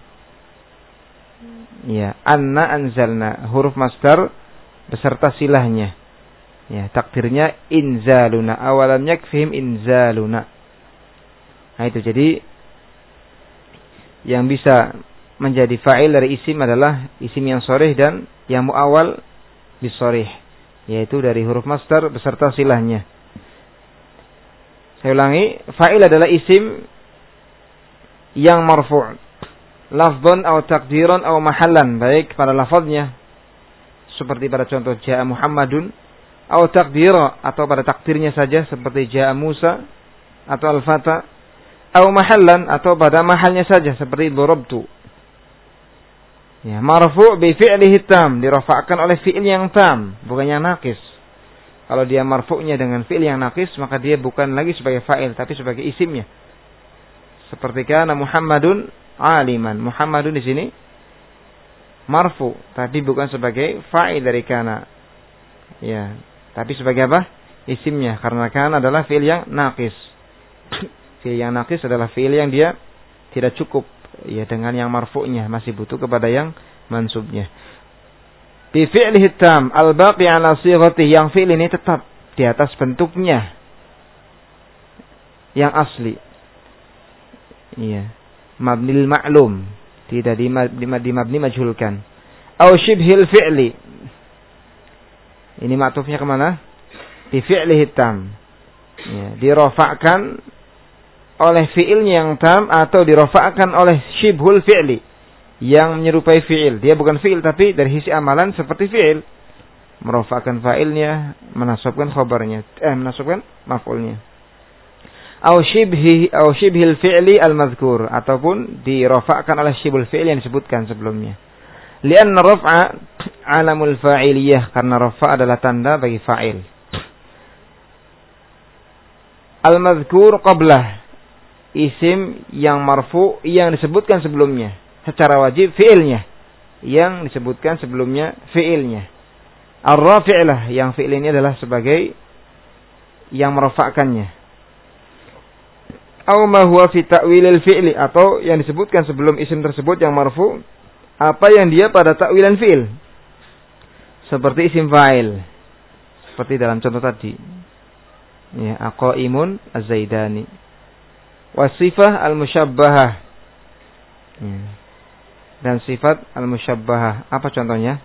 Ya, anna anzalna, huruf masdar beserta silahnya. Ya, takdirnya inzaluna, awalam yakfihim inzaluna. Nah itu, jadi yang bisa menjadi fa'il dari isim adalah isim yang sharih dan yang muawwal bisharih, yaitu dari huruf masdar beserta silahnya. Saya ulangi, fa'il adalah isim yang marfu' lafdhan atau takdiran atau mahallan, baik pada lafadznya seperti pada contoh ja'a Muhammadun, atau takdira atau pada takdirnya saja seperti ja'a Musa atau al-fata, atau mahallan atau pada mahalnya saja seperti darabtu. Ya, marfu' bi fi'lihi tam, dirafa'kan oleh fi'il yang tam, bukan yang naqis. Kalau dia marfu'nya dengan fi'il yang naqis, maka dia bukan lagi sebagai fa'il tapi sebagai isimnya. Seperti kana Muhammadun aliman. Muhammadun di sini marfu' tapi bukan sebagai fa'il dari kana. Ya, tapi sebagai apa? Isimnya, karena kana adalah fi'il yang naqis. Fi'il yang naqis adalah fi'il yang dia tidak cukup ya dengan yang marfu'nya, masih butuh kepada yang mansubnya. Bi fi'lihi tam al-baqi ala sighatihi, yang fi'il ini tetap di atas bentuknya yang asli. Iya, mabnil ma'lum, tidak di mabni majhulkan. Au shibhil fi'li, ini maktufnya kemana? Bi fi'lihi tam, ya, dirofakkan oleh fi'ilnya yang tam atau dirofakkan oleh shibhul fi'li, yang menyerupai fi'il. Dia bukan fi'il tapi dari sisi amalan seperti fi'il. Merofakkan fa'ilnya, menasabkan khabarnya, eh menasabkan maf'ulnya. Au shibhi au shibhil fi'li al-madhkur, ataupun dirofakkan oleh shibhul fi'li yang disebutkan sebelumnya. Lianna raf'a alamul fa'iliyah, karena rafa' adalah tanda bagi fa'il. Al-madhkur qablah, isim yang marfu' yang disebutkan sebelumnya secara wajib fi'ilnya, yang disebutkan sebelumnya fi'ilnya. Ar-rafi'lah, yang fi'il ini adalah sebagai yang merafa'kannya. Aw ma huwa fi ta'wilil fi'li, atau yang disebutkan sebelum isim tersebut yang marfu' apa yang dia pada ta'wilan fi'il, seperti isim fa'il, seperti dalam contoh tadi. Ya, aqaimun az-zaidani. Wasifah al-musyabbahah, ya, dan sifat al-musyabbahah. Apa contohnya?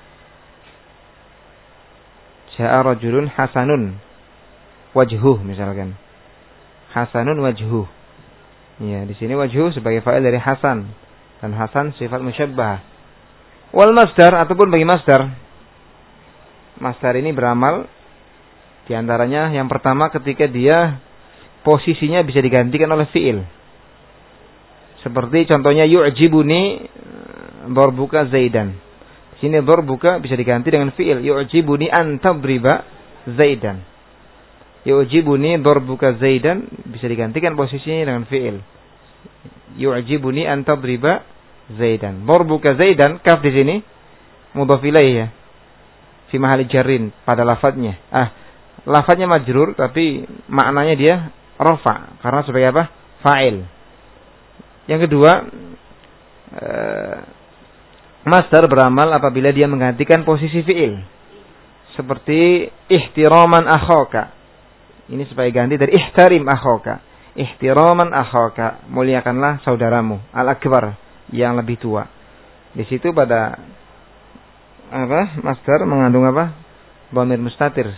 Ja'a rajulun hasanun wajhuh, misalkan. Hasanun wajhuh. Ya, di sini wajhuh sebagai fa'il dari hasan, dan hasan sifat musyabbahah. Wal masdar, ataupun bagi masdar. Masdar ini beramal di antaranya yang pertama ketika dia posisinya bisa digantikan oleh fi'il. Seperti contohnya yu'jibuni darbuka zaidan. Sini darbuka bisa diganti dengan fi'il. Yu'jibuni an tadriba zaidan. Yu'jibuni darbuka zaidan bisa digantikan posisinya dengan fi'il. Yu'jibuni an tadriba zaidan. Darbuka zaidan, kaf di sini mudhaf ilaih ya. Fi mahali jarrin, pada lafadznya. Ah, lafadznya majrur tapi maknanya dia rafa, karena sebagai apa? Fa'il. Yang kedua, uh, masdar beramal apabila dia menggantikan posisi fi'il. Seperti ihtiraman akhaka. Ini supaya ganti dari ihtarim akhaka. Ihtiraman akhaka, muliakanlah saudaramu al-akbar, yang lebih tua. Di situ pada apa? Masdar mengandung apa? Dhamir mustatir.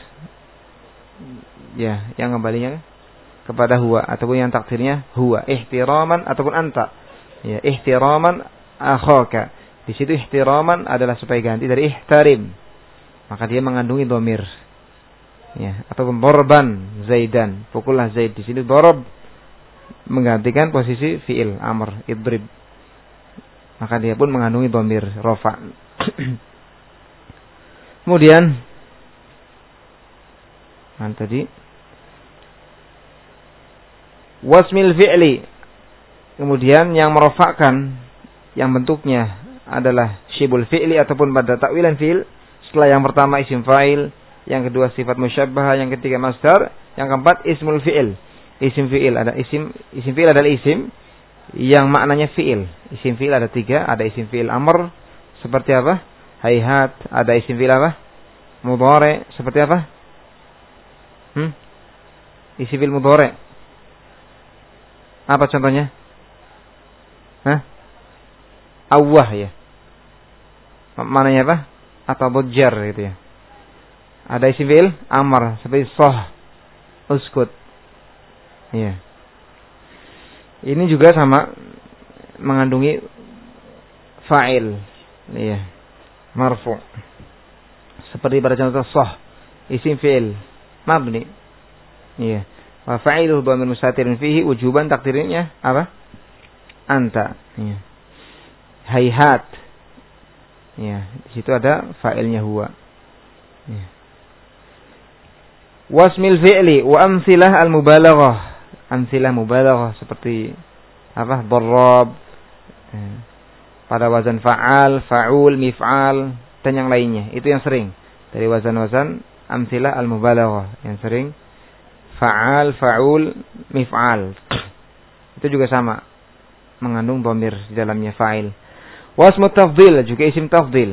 Ya, yang kembalinya kepada huwa ataupun yang takdirnya huwa, ihtiraman ataupun anta. Ya, ihtiraman akhaka. Di situ ihtiraman adalah supaya ganti dari ihtarim. Maka dia mengandungi dhamir. Ya, ataupun darban Zaidan, pukullah Zaid. Di sini darab menggantikan posisi fiil amr, idrib. Maka dia pun mengandungi dhamir rafa. Kemudian nah, tadi wasmil fi'li. Kemudian yang merofakkan yang bentuknya adalah syibul fi'li ataupun pada takwilan fi'il. Setelah yang pertama isim fa'il, yang kedua sifat musyabbah, yang ketiga masdar, yang keempat ismul fi'il. Isim fi'il ada isim isim fi'il adalah isim yang maknanya fi'il. Isim fi'il ada tiga, ada isim fi'il amr seperti apa? Hayhat, ada isim fi'il apa? Mudhari, seperti apa? Hmm? Isim fi'il mudhari. Apa contohnya? Hah? Awwah ya. Maknanya apa? Atau bujjar gitu ya. Ada isim fi'il amr seperti soh, uskut. Iya. Ini juga sama mengandungi fa'il. Iya. Marfu. Seperti pada contoh soh, isim fi'il mabni. Iya. Wa fa'iluhu dhamir mustatirun fihi wujuban, takdirnya apa? Anta. Iya. Hayhat. Iya, di situ ada fa'ilnya huwa. Iya. Wasmil fi'li wa amsilah al-mubalaghah. Amsilah mubalaghah seperti apa? Darrab. Iya. Pada wazan fa'al, fa'ul, mif'al dan yang lainnya. Itu yang sering dari wazan-wazan amsilah al-mubalaghah, yang sering fa'al, fa'ul, mif'al. Itu juga sama mengandung dhamir di dalamnya fa'il. Wasmu tafdhil juga isim tafdhil.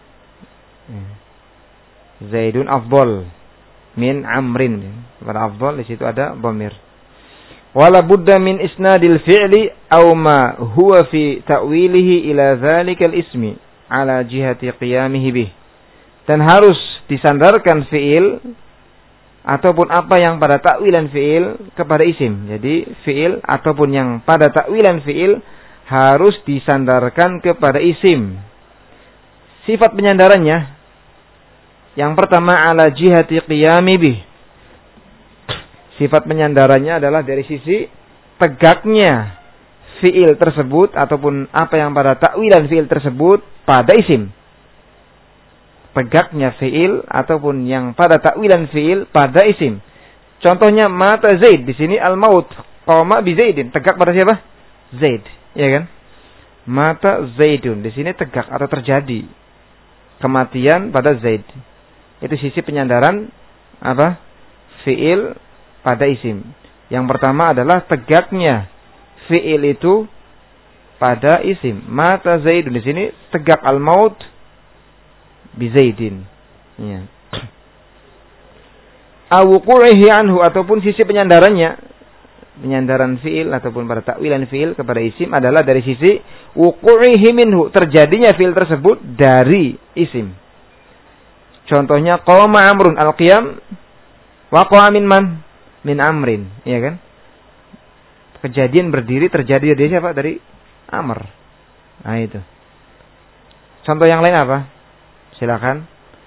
Zaidun afdal min amrin. Pada afdal di situ ada dhamir. Wala budda min isnadil fi'li aw ma huwa fi ta'wilihi ila dzalikal ismi ala jihati qiyamihi bih. Dan harus disandarkan fi'il ataupun apa yang pada takwilan fi'il kepada isim. Jadi fi'il ataupun yang pada takwilan fi'il harus disandarkan kepada isim. Sifat penyandarannya yang pertama ala jihati qiyami bih. Sifat penyandarannya adalah dari sisi tegaknya fi'il tersebut ataupun apa yang pada takwilan fi'il tersebut pada isim. Tegaknya fi'il ataupun yang pada takwilan fi'il pada isim. Contohnya mata Zaid, di sini al-maut qama bi Zaidin, tegak pada siapa? Zaid, ya kan? Mata Zaidun, di sini tegak atau terjadi kematian pada Zaid. Itu sisi penyandaran apa? Fi'il pada isim. Yang pertama adalah tegaknya fi'il itu pada isim. Mata Zaidun, di sini tegak al-maut bi Zaidin. Ya. Awuqu'ihi anhu, ataupun sisi penyandarannya, penyandaran fi'il ataupun pada takwilan fi'il kepada isim adalah dari sisi wuqu'ihi minhu, terjadinya fi'il tersebut dari isim. Contohnya qama amrun, al-qiyam waqa'a min man? Min amrin, ya kan? Kejadian berdiri terjadi dari siapa? Dari amr. Nah itu. Contoh yang lain apa? Silakan.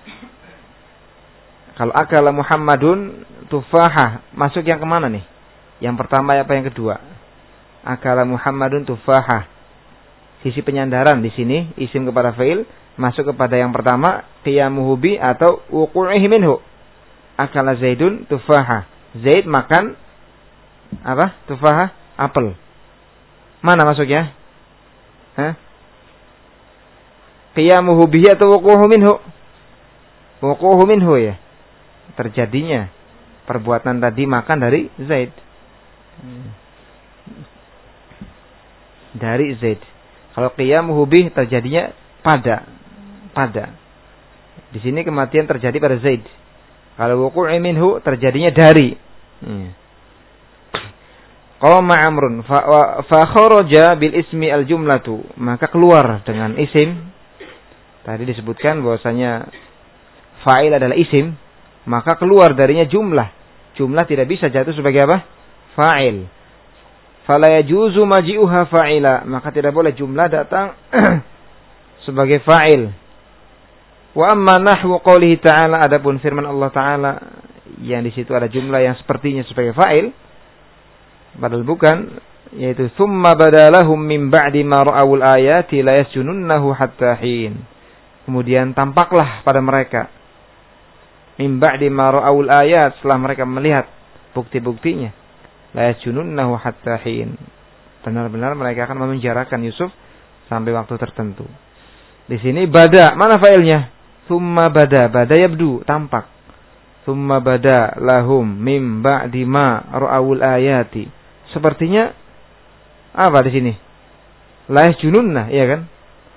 Kalau akala Muhammadun tufahah, masuk yang kemana nih? Yang pertama apa yang kedua? Akala Muhammadun tufahah. Sisi penyandaran di sini isim kepada fa'il masuk kepada yang pertama qiyamuhu bi atau wuqu'ihi minhu. Akala Zaidun tufahah. Zaid makan apa? Tufahah, apel. Mana masuknya? Hah? Qiyamuhu bihi atau wuquhu minhu? Wuquhu minhu ya. Terjadinya perbuatan tadi makan dari Zaid. Dari Zaid. Kalau qiyamuhu bih terjadinya pada. Pada. Di sini kematian terjadi pada Zaid. Kalau wuqu'i minhu terjadinya dari. Hmm. Qama Amrun fa, fa kharaja bil ismi al jumlatu, maka keluar dengan isim. Tadi disebutkan bahwasanya fa'il adalah isim, maka keluar darinya jumlah. Jumlah tidak bisa jatuh sebagai apa? Fa'il. Fala yajuzu maji'uha fa'ila, maka tidak boleh jumlah datang sebagai fa'il. Wa amma nahwu qoulihi ta'ala, adapun firman Allah Ta'ala yang di situ ada jumlah yang sepertinya sebagai fa'il, padahal bukan, yaitu thumma badalahum min ba'di ma ra'awul ayati la yasjununnahu hatta hin. Kemudian tampaklah pada mereka min ba'di ma ra'awul ayat, setelah mereka melihat bukti-buktinya, la yasjununnahu hatta hin. Benar-benar mereka akan memenjarakan Yusuf sampai waktu tertentu. Di sini bada, mana failnya? Thumma bada, bada yabdu, tampak. Thumma bada lahum min ba'di ma ra'awul ayati. Sepertinya apa di sini? La yasjununna, iya kan?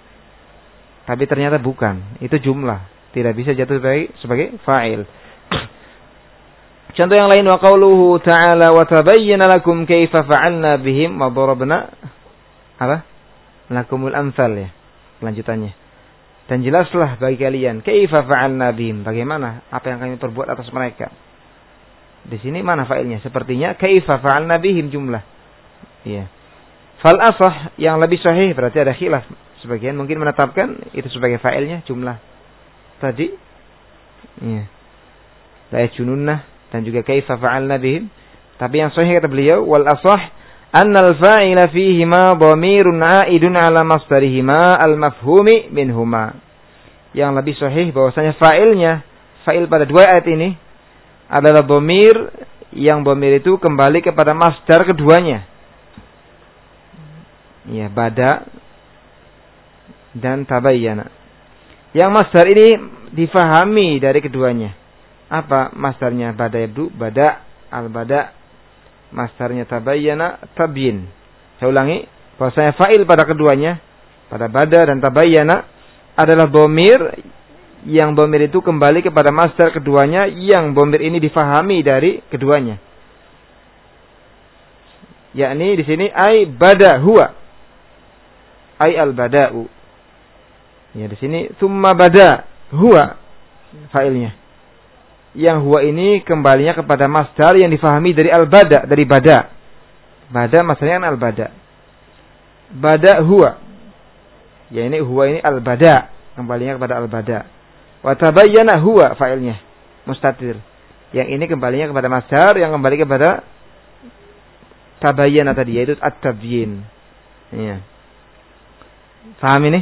Tapi ternyata bukan. Itu jumlah, tidak bisa jatuh sebagai sebagai fa'il. Contoh yang lain, wa qauluhu ta'ala wa tabayyana lakum kaifa fa'alna bihim wa darabna apa? Lakumul amsal, ya. Lanjutannya. Dan jelaslah bagi kalian kaifa fa'alna bihim, bagaimana apa yang kami perbuat atas mereka. Di sini mana fa'ilnya? Sepertinya kaifa fa'alna bihim jumlah. Iya. Fal asah, yang lebih sahih, berarti ada khilaf. Sebagian mungkin menetapkan itu sebagai fa'ilnya jumlah tadi. Iya. La yajununna dan juga kaifa fa'alna bihim. Tapi yang sahih kata beliau, wal asah annal fa'ila fihima dhamirun 'aidun 'ala masdarihima al-mafhumi minhuma. Yang lebih sahih bahwasanya fa'ilnya, fa'il pada dua ayat ini adalah dhamir yang dhamir itu kembali kepada masdar keduanya. Ya, bada dan tabayyana. Yang masdar ini difahami dari keduanya. Apa masdarnya? Bada yabdu, bada, al-bada. Masdarnya tabayyana, tabyin. Saya ulangi, bahwasanya fa'il pada keduanya, pada bada dan tabayyana adalah dhamir yang dhamir itu kembali kepada masdar keduanya, yang dhamir ini difahami dari keduanya. Yakni di sini ai bada huwa, ai al bada'u. Ya, di sini tsumma bada huwa fa'ilnya. Yang huwa ini kembalinya kepada masdar yang difahami dari al bada, dari bada. Bada masdarnya al bada. Bada huwa. Ya, ini huwa ini al bada, kembalinya kepada al bada. Wa tabayyana huwa fa'ilnya mustatir. Yang ini kembalinya kepada masdar yang kembali kepada tabayyana tadi, yaitu at-tabyin. Iya. Paham ini?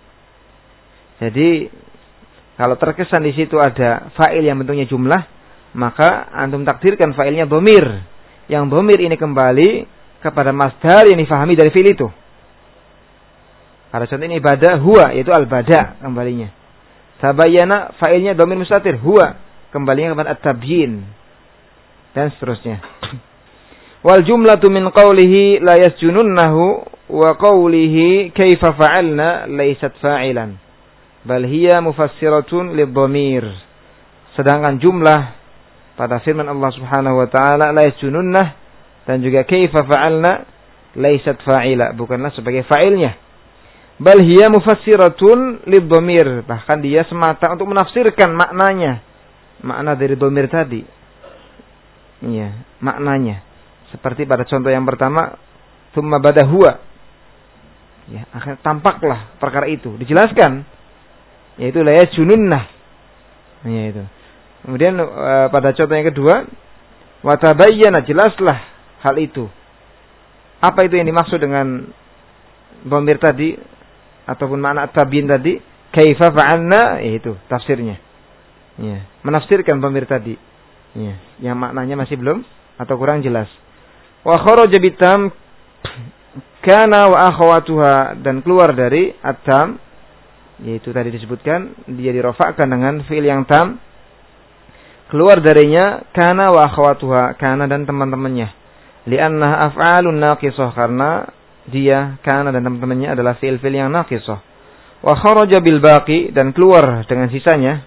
Jadi kalau terkesan di situ ada fa'il yang bentuknya jumlah, maka antum takdirkan fa'ilnya dhamir. Yang dhamir ini kembali kepada masdar yang difahami dari fi'il itu. Pada contoh ini bada huwa, yaitu al-bada kembalinya. Tabayyana fa'ilnya dhamir mustatir, huwa kembalinya kepada at-tabyin, dan seterusnya. Wal jumlatu min qawlihi la yasjununnahu wa qawlihi kaifa fa'alna laysat fa'ilan bal hiya mufassiratun lidhamir. Sedangkan jumlah pada firman Allah Subhanahu wa taala la yasjununnah dan juga kaifa fa'alna laysat fa'ila, bukanlah sebagai fa'ilnya. Bal hiya mufassiratun lidhamir, bahkan dia semata untuk menafsirkan maknanya. Makna dari dhamir tadi. Iya, maknanya. Seperti pada contoh yang pertama, tsumma bada huwa. Ya, akan tampaklah perkara itu, dijelaskan. Yaitu la yasjununnah. Ya, itu. Kemudian uh, pada contoh yang kedua, wa tabayyana, jelaslah hal itu. Apa itu yang dimaksud dengan dhamir tadi ataupun makna tabyin tadi? Kaifa fa'alna, itu tafsirnya. Ya, menafsirkan dhamir tadi. Ya, yang maknanya masih belum atau kurang jelas. Wa kharaja bitam kana wa akhawatuha, dan keluar dari at-tam, yaitu tadi disebutkan dia dirofakkan dengan fi'il yang tam. Keluar darinya kana wa akhawatuha, kana dan teman-temannya. Li'annaha af'alun naqisah, karena dia, kana dan teman-temannya adalah fi'il-fi'il yang naqisah. Wa kharaja bil baqi, dan keluar dengan sisanya.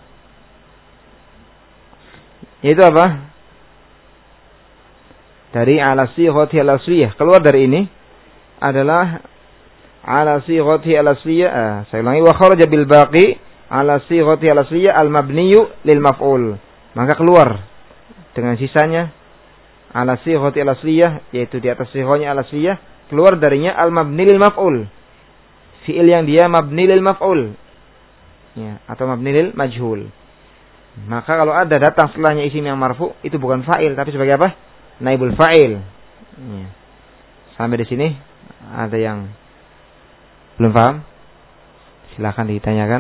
Yaitu apa? Dari ala sighati al-asliyah. Keluar dari ini adalah ala sighati al-asliyah. Ah, saya ulangi, wa kharaja bil baqi ala sighati al-asliyah al-mabniyu lil maf'ul. Maka keluar dengan sisanya ala sighati al-asliyah, yaitu di atas sighahnya al-asliyah, keluar darinya al-mabni lil maf'ul. Fi'il yang dia mabni lil maf'ul. Ya, atau mabni lil majhul. Maka kalau ada datang setelahnya isim yang marfu, itu bukan fa'il tapi sebagai apa? Naibul fa'il. Ya. Sampai di sini ada yang belum paham? Silakan ditanyakan.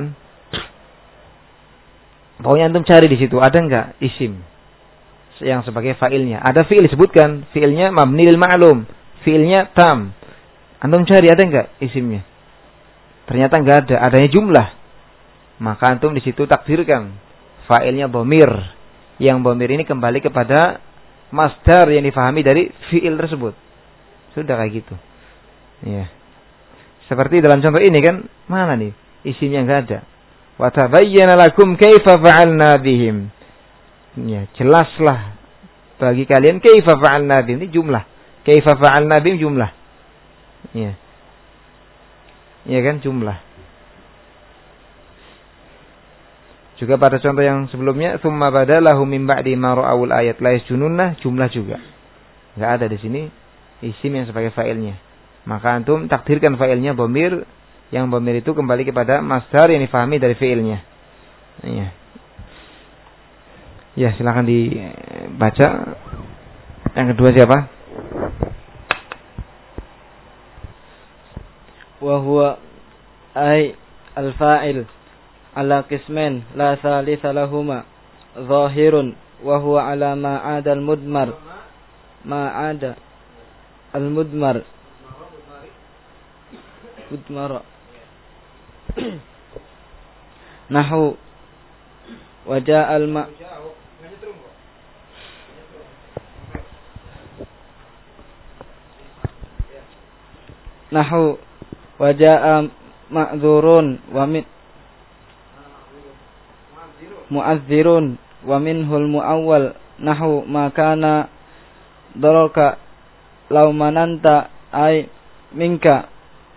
Pokoknya antum cari di situ ada enggak isim yang sebagai fa'ilnya. Ada fi'il disebutkan, fi'ilnya mabni lil ma'lum, fi'ilnya tam. Antum cari ada enggak isimnya? Ternyata enggak ada, adanya jumlah. Maka antum di situ takdirkan fa'ilnya dhamir. Yang dhamir ini kembali kepada masdar yang difahami dari fi'il tersebut. Sudah kayak gitu. Ya. Seperti dalam contoh ini kan, mana nih isimnya enggak ada. Wa tabayyana lakum kaifa fa'alna bihim. Ya, jelaslah bagi kalian kaifa fa'alna bihim, ini jumlah. Kaifa fa'alna bihim jumlah. Ya. Ya kan, jumlah. Juga pada contoh yang sebelumnya, tsumma badalahum min ba'di ma ra'awul ayat la yasjununna, jumlah juga. Enggak ada di sini isim yang sebagai fa'ilnya. Maka antum takdirkan fa'ilnya dhamir, yang dhamir itu kembali kepada masdar yang difahami dari fi'ilnya. Ya. Ya, silakan dibaca. Yang kedua siapa? Wa huwa ay al-fa'il ala qismain la thalitha lahuma zahirun wa huwa ala ma 'ada al-mudmar ma 'ada al-mudmar mudmara nahu wa ja'a al-ma nahu wa ja'a ma'dzurun wa min mu'adzirun wa minhul mu'awwal nahu ma kana daraka law mananta ay minka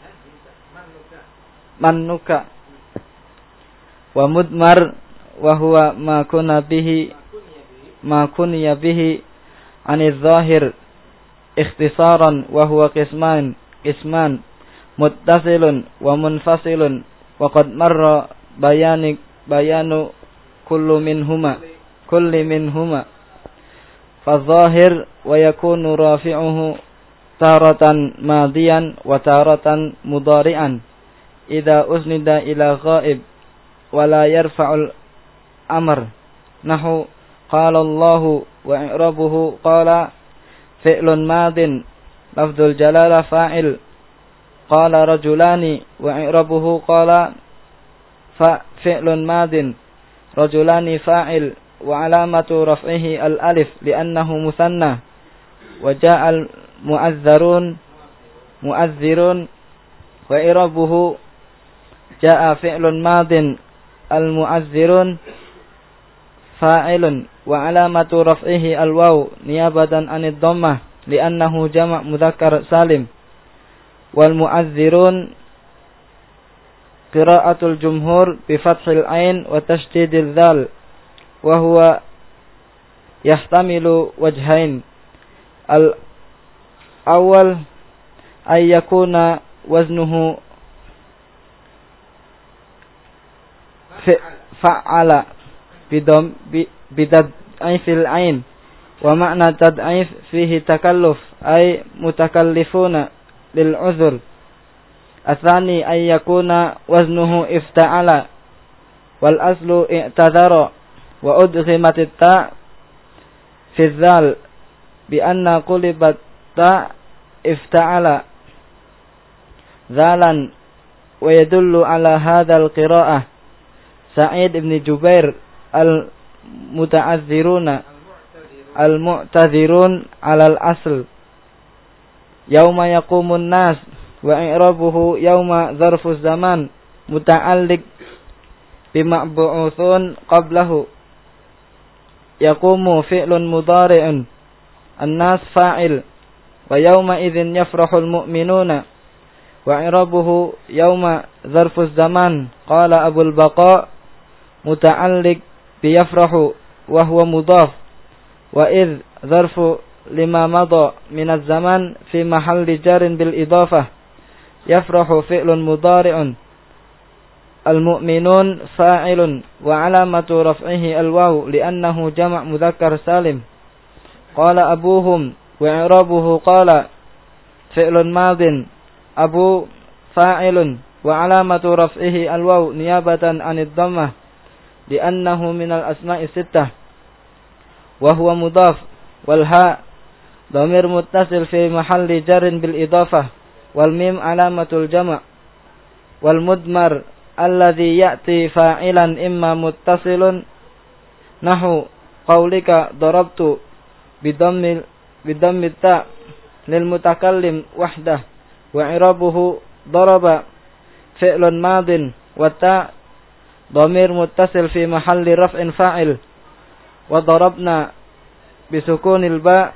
mannuka wa mudmar wa huwa ma kuna bihi ma kunya bihi anil zahir ikhtisaran wa huwa qisman qisman muttasilun wa munfasilun wa qad marra bayanik bayanu kullu minhuma kulli minhuma fadh-dhahir wa yakunu rafi'uhu taratan madiyan wa taratan mudari'an idza usnida ila ghaib wa la yarfa'ul amr nahu qala Allah wa i'rabuhu qala fi'lun madin lafdzul jalala fa'il qala rajulani wa i'rabuhu qala fa fi'lun madin rajulani fa'il wa alamatu raf'ihi al-alif li'annahu musanna wa ja'al mu'azzarun mu'azzirun wa i'rabuhu ja'a fi'lun madin al-mu'azzirun fa'ilun wa alamatu raf'ihi al-waw niyabatan 'anid dhammah li'annahu jama' mudzakkar salim wal mu'azzirun qira'atul jumhur bi fathil ain wa tasydidil dzal wa huwa yahtamilu wajhain al awal ay yakuna waznuhu fa'ala bidam bidad'ifil ain wa ma'na tad'if fihi takalluf ay mutakallifuna lil uzur الثاني أن يكون وزنه افتعل والأصل اعتذر وأدغمت التاء في الذال بأن قلبت تاء افتعل ذالا ويدل على هذا القراءة سعيد بن جبير المتعذرون المعتذرون على الأصل يوم يقوم الناس wa i'rabuhu yauma zarfu zaman muta'alliq bima'bu'uthun qablahu yaqumu fi'lun mudhari'un an-nas fa'il wa yauma idzin yafrahul mu'minuna wa i'rabuhu yauma zarfu zaman qala Abul Baqa muta'alliq bi yafrahu wa huwa mudhaf wa idz zarfu lima madha min az-zaman fi mahalli jarin bil idafah yafrahu fi'lun mudhari'un al-mu'minun fa'ilun wa alamatu raf'ihi al-waw li'annahu jama' mudzakkar salim qala abuhum wa i'rabuhu qala fi'lun madin abu fa'ilun wa alamatu raf'ihi al-waw niyabatan 'anid dhammah li'annahu minal asma'i sittah wa huwa mudhaf wal ha dhamir muttasil fi mahalli jarrin bil idafah wal mim alamatul jama' wal mudmar alladhi ya'ti fa'ilan imma muttasilun nahu qaulika darabtu bidammil bidammit ta lil mutakallim wahdah wa i'rabuhu daraba fi'lun madin wa ta dhamir muttasil fi mahalli raf'in fa'il wa darabna bisukunil ba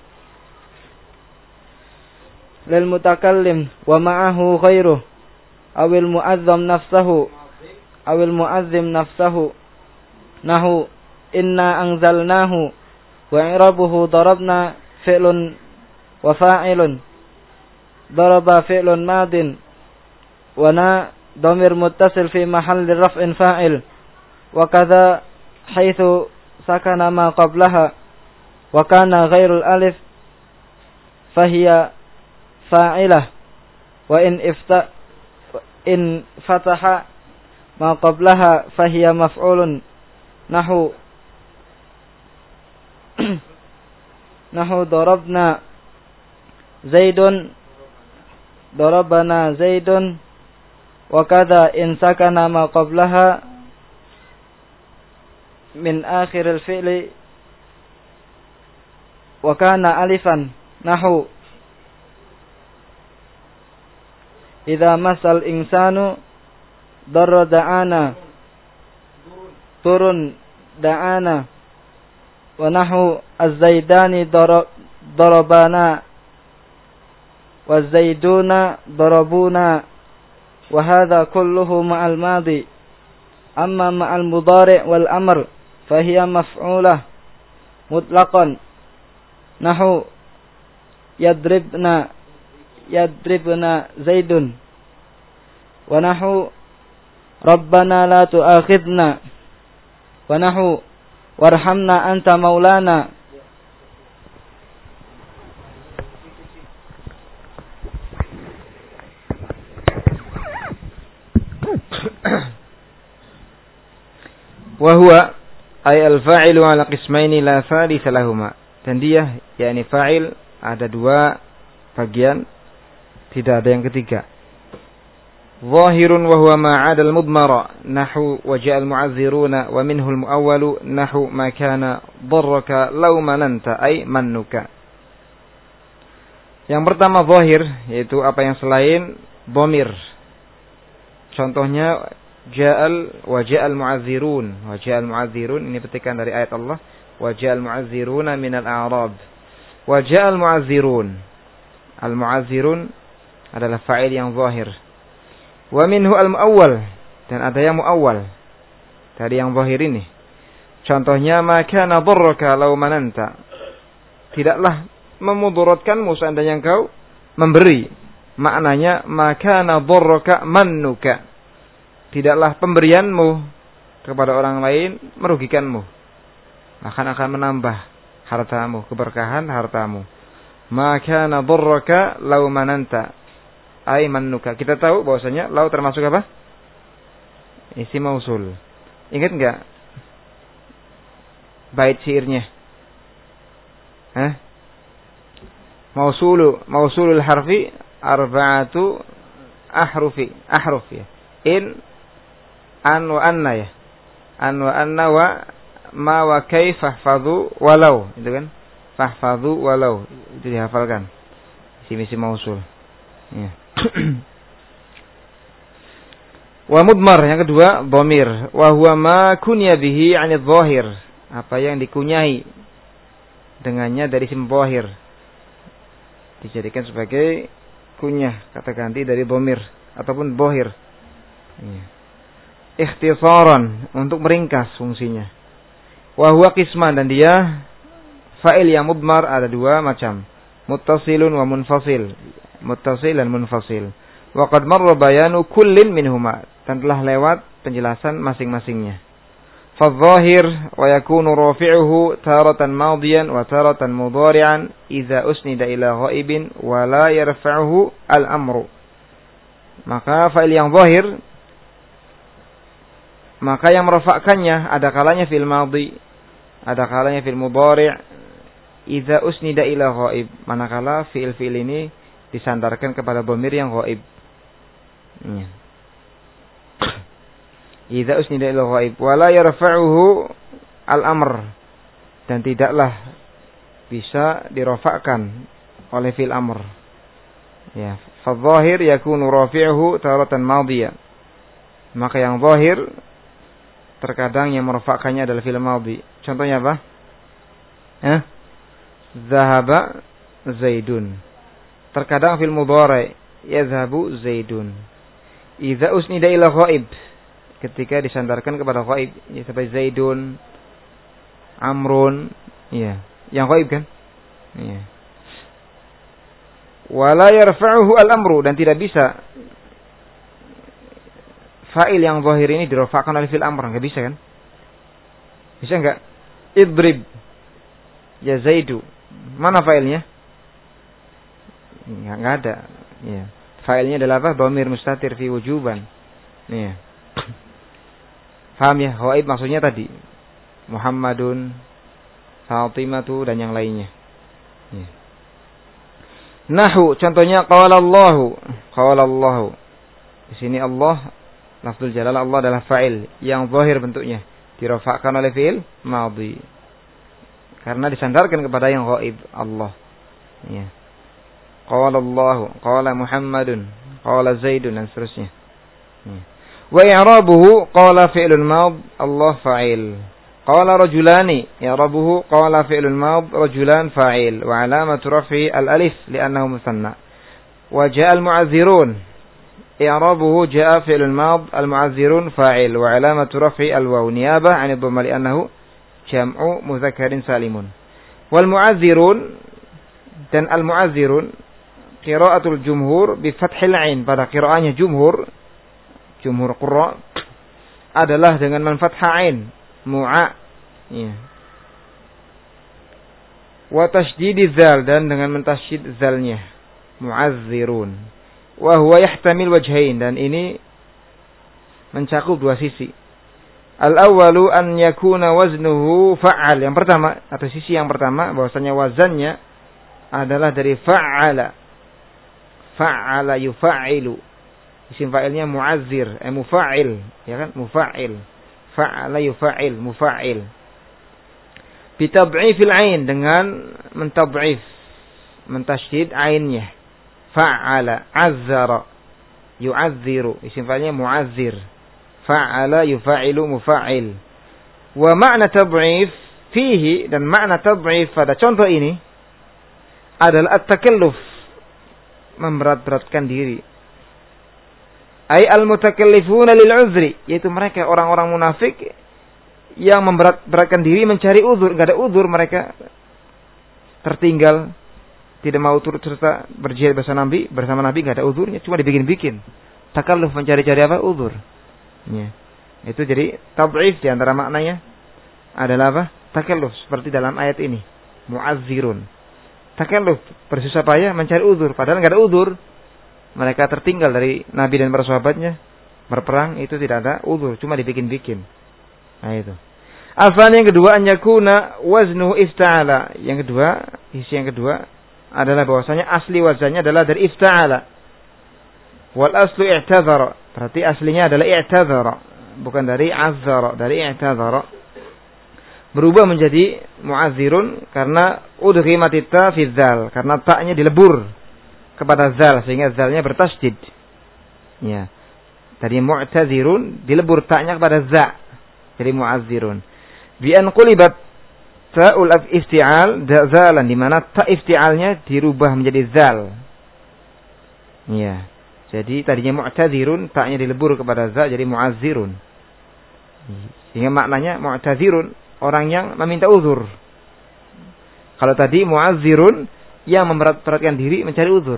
lil mutakallim wa ma'ahu ghairuh awil mu'azzam nafsahu awil mu'azzim nafsahu nahu inna anzalnahu wa i'rabuhu darabna fi'lun wa fa'ilun daraba fi'lun madin wa na dhamir muttasil fi mahalli raf'in fa'il wa kadha haitsu sakana ma qablaha wa kana ghairul alif fahiya fa'ilah wa in ifta in fataha ma qablaha fahiya maf'ulun nahu nahu darabna zaidun darabana zaidun wa kadha in sakana ma qablaha min akhir al-fi'li wa kana alifan nahu idza masal insanu darra da'ana turun da'ana wa nahu az-zaidani darabana wa zaiduna darabuna wa hadha kulluhu ma'al madi amma ma'al mudhari' wal amr fahiya maf'ulah mutlaqan nahu yadribna yadribna zaidun wa nahu rabbana la tu'akhidna wa nahu warhamna anta maulana wa huwa ay al-fa'ilu ala qismaini la thalitha lahuma, dan dia yakni fa'il ada dua bagian, tidak ada yang ketiga. Zahirun wa huwa ma 'ada al-mudmara nahu wa ja'a al-mu'azziruna wa minhu al-mu'awwalu nahu ma kana darraka law mananta ay mannuka. Yang pertama zahir, yaitu apa yang selain dhamir. Contohnya ja'al wa ja'al mu'azzirun, wa ja'al mu'azzirun ini petikan dari ayat Allah, wa ja'al mu'azziruna minal a'rab. Wa ja'al mu'azzirun, al mu'azzirun adalah fa'il yang zahir. Wa minhu al muawwal, dan ada yang muawwal dari yang zahir ini. Contohnya ma kana darraka law mananta, tidaklah memudaratkanmu seandainya engkau memberi. Maknanya ma kana darraka mannuka, tidaklah pemberianmu kepada orang lain merugikanmu, akan akan menambah hartamu, keberkahan hartamu. Ma kana darraka law mananta ay mannuka. Kita tahu bahwasanya law termasuk apa? Isim mausul. Ingat enggak bait syairnya? Hah? Mausulu, mausulul harfi arba'atu ahrufi, ahruf ya. In, an wa anna ya. An wa anna wa ma wa kayf fahfadhu walau, itu kan? Fahfadhu walau, itu dihafalkan. Isim-isim mausul. Ya. Wa mudmar yang kedua dhamir, wa huwa ma kunya bihi 'anil dhahir, apa yang dikunyahi dengannya dari isim dhahir, dijadikan sebagai kunyah, kata ganti dari dhamir ataupun dhahir. Ya. Ikhtisaran, untuk meringkas fungsinya. Wa huwa qisman, dan dia fa'il yang mudmar ada dua macam, muttasilun wa munfasil, muttasil dan munfasil. Wa qad marra bayanu kullin minhuma, dan telah lewat penjelasan masing-masingnya. Fadh-dhahir wa yakunu rafi'uhu taratan madiyan wa taratan mudhari'an idza usnida ila ghaibin wa la yarfa'uhu al-amru. Maka fa'il yang zahir, maka yang merafa'kannya ada kalanya fil madhi, ada kalanya fil mudhari', idza usnida ila ghaib, manakala fi'il-fi'il ini disandarkan kepada dhamir yang ghaib. Ya. Idza usnida ila ghaib wa la yarfa'uhu al-amr, dan tidaklah bisa dirafa'kan oleh fil amr. Ya, fadh-dhahir yakunu rafi'uhu taratan madhiya. Maka yang zahir terkadang yang merafa'kannya adalah fil madhi. Contohnya apa? Eh? Zahaba Zaidun. Terkadang fil mudhari', yazhabu Zaidun. Idza usnida ila ghaib, ketika disandarkan kepada ghaib, ya, seperti Zaidun, Amrun, ya, yang ghaib kan? Ya. Wala yarfa'uhu al-amru, dan tidak bisa fa'il yang zahir ini dirafa'kan oleh fil amr, enggak bisa kan? Bisa enggak? Idrib ya Zaidu. Mana fa'ilnya? Enggak, enggak ada. Ya. Fa'ilnya adalah apa? Dhamir mustatir fi wujuban. Ya. Paham ya? Ghaib maksudnya tadi Muhammadun, Fatimatu, dan yang lainnya. Ya. Nahu, contohnya qala Allahu, qala Allahu. Di sini Allah, lafzul jalalah Allah adalah fa'il yang zahir bentuknya, dirafa'kan oleh fi'il madhi karena disandarkan kepada yang ghaib, Allah. Ya. Qala Allahu, qala Muhammadun, qala Zaidun, dan seterusnya. Ya. Wa i'rabuhu qala fi'lun madh, Allah fa'il. Qala rajulani, i'rabuhu qala fi'lun madh, rajulan fa'il, wa alamatu raf'i al-alif li'annahu muthanna. Wa ja'a al-mu'adhdhirun, i'rabuhu ja'a fi'lun madh, al-mu'adhdhirun fa'il, wa alamatu raf'i al-waw niyabah 'an ad-dhamma li'annahu jam'u mudzakkarin salimun. Wal mu'adhdhirun, dan al-mu'adhdhirun qira'atul jumhur bi fathil 'ain, pada qira'ahnya jumhur, jumhur qurra adalah dengan man fathah 'ain, mu'a, ya. Wa tasydididz zal, dan dengan mentasydid zalnya, mu'adhdhirun. Wa huwa yahtamil wajhain, dan ini mencakup dua sisi. Al-awwalu an yakuna waznuhu fa'al, yang pertama atau sisi yang pertama bahwasanya wazannya adalah dari fa'ala. Fa'ala yufa'ilu. Isim fa'ilnya mu'azzir, eh mufa'il, ya kan? Mufa'il. Fa'ala yufa'il, mufa'il. Bi tad'ifil 'ain, dengan mentad'if, mentasydid 'ainnya. Fa'ala, azzara, yu'azziru, isim fa'ilnya mu'azzir. Fa'ala yufa'ilu, mufa'il. Wa ma'na tad'if fihi, dan makna tad'if pada contoh ini adalah at-takalluf, memberat-beratkan diri. Ai al-mutakallifuna lil 'uzri, yaitu mereka orang-orang munafik yang memberat-beratkan diri mencari uzur, enggak ada uzur, mereka tertinggal, tidak mau turut serta berjihad bersama Nabi, bersama Nabi enggak ada uzurnya, cuma dibikin-bikin. Takalluf, mencari-cari apa? Uzur. Ya. Itu jadi tad'if, di antara maknanya adalah apa? Takalluf, seperti dalam ayat ini, mu'azzirun. Takalluf, bersusah payah mencari uzur, padahal enggak ada uzur. Mereka tertinggal dari Nabi dan para sahabatnya berperang, itu tidak ada uzur, cuma dibikin-bikin. Nah itu. Afan yang kedua, an yakuna waznu ifta'ala. Yang kedua, isi yang kedua adalah bahwasanya asli wazannya adalah dari ifta'ala. Wal aslu i'tadzara. Berarti aslinya adalah i'tadzara, bukan dari azzara, dari i'tadzara. Berubah menjadi mu'azzirun karena udghimatit ta fi dzal, karena ta'nya dilebur kepada zal sehingga zalnya bertasydid. Ya. Tadi mu'tadzirun dilebur ta'nya kepada za. Jadi mu'azzirun. Bi an qulibat ta'ul ifti'al zalan di mana ta ifti'alnya dirubah menjadi zal. Ya. Jadi tadinya mu'tadzirun ta'nya dilebur kepada za jadi mu'azzirun. Sehingga maknanya mu'tadzirun orang yang meminta uzur. Kalau tadi mu'azzirun yang memberat-beratkan diri mencari uzur.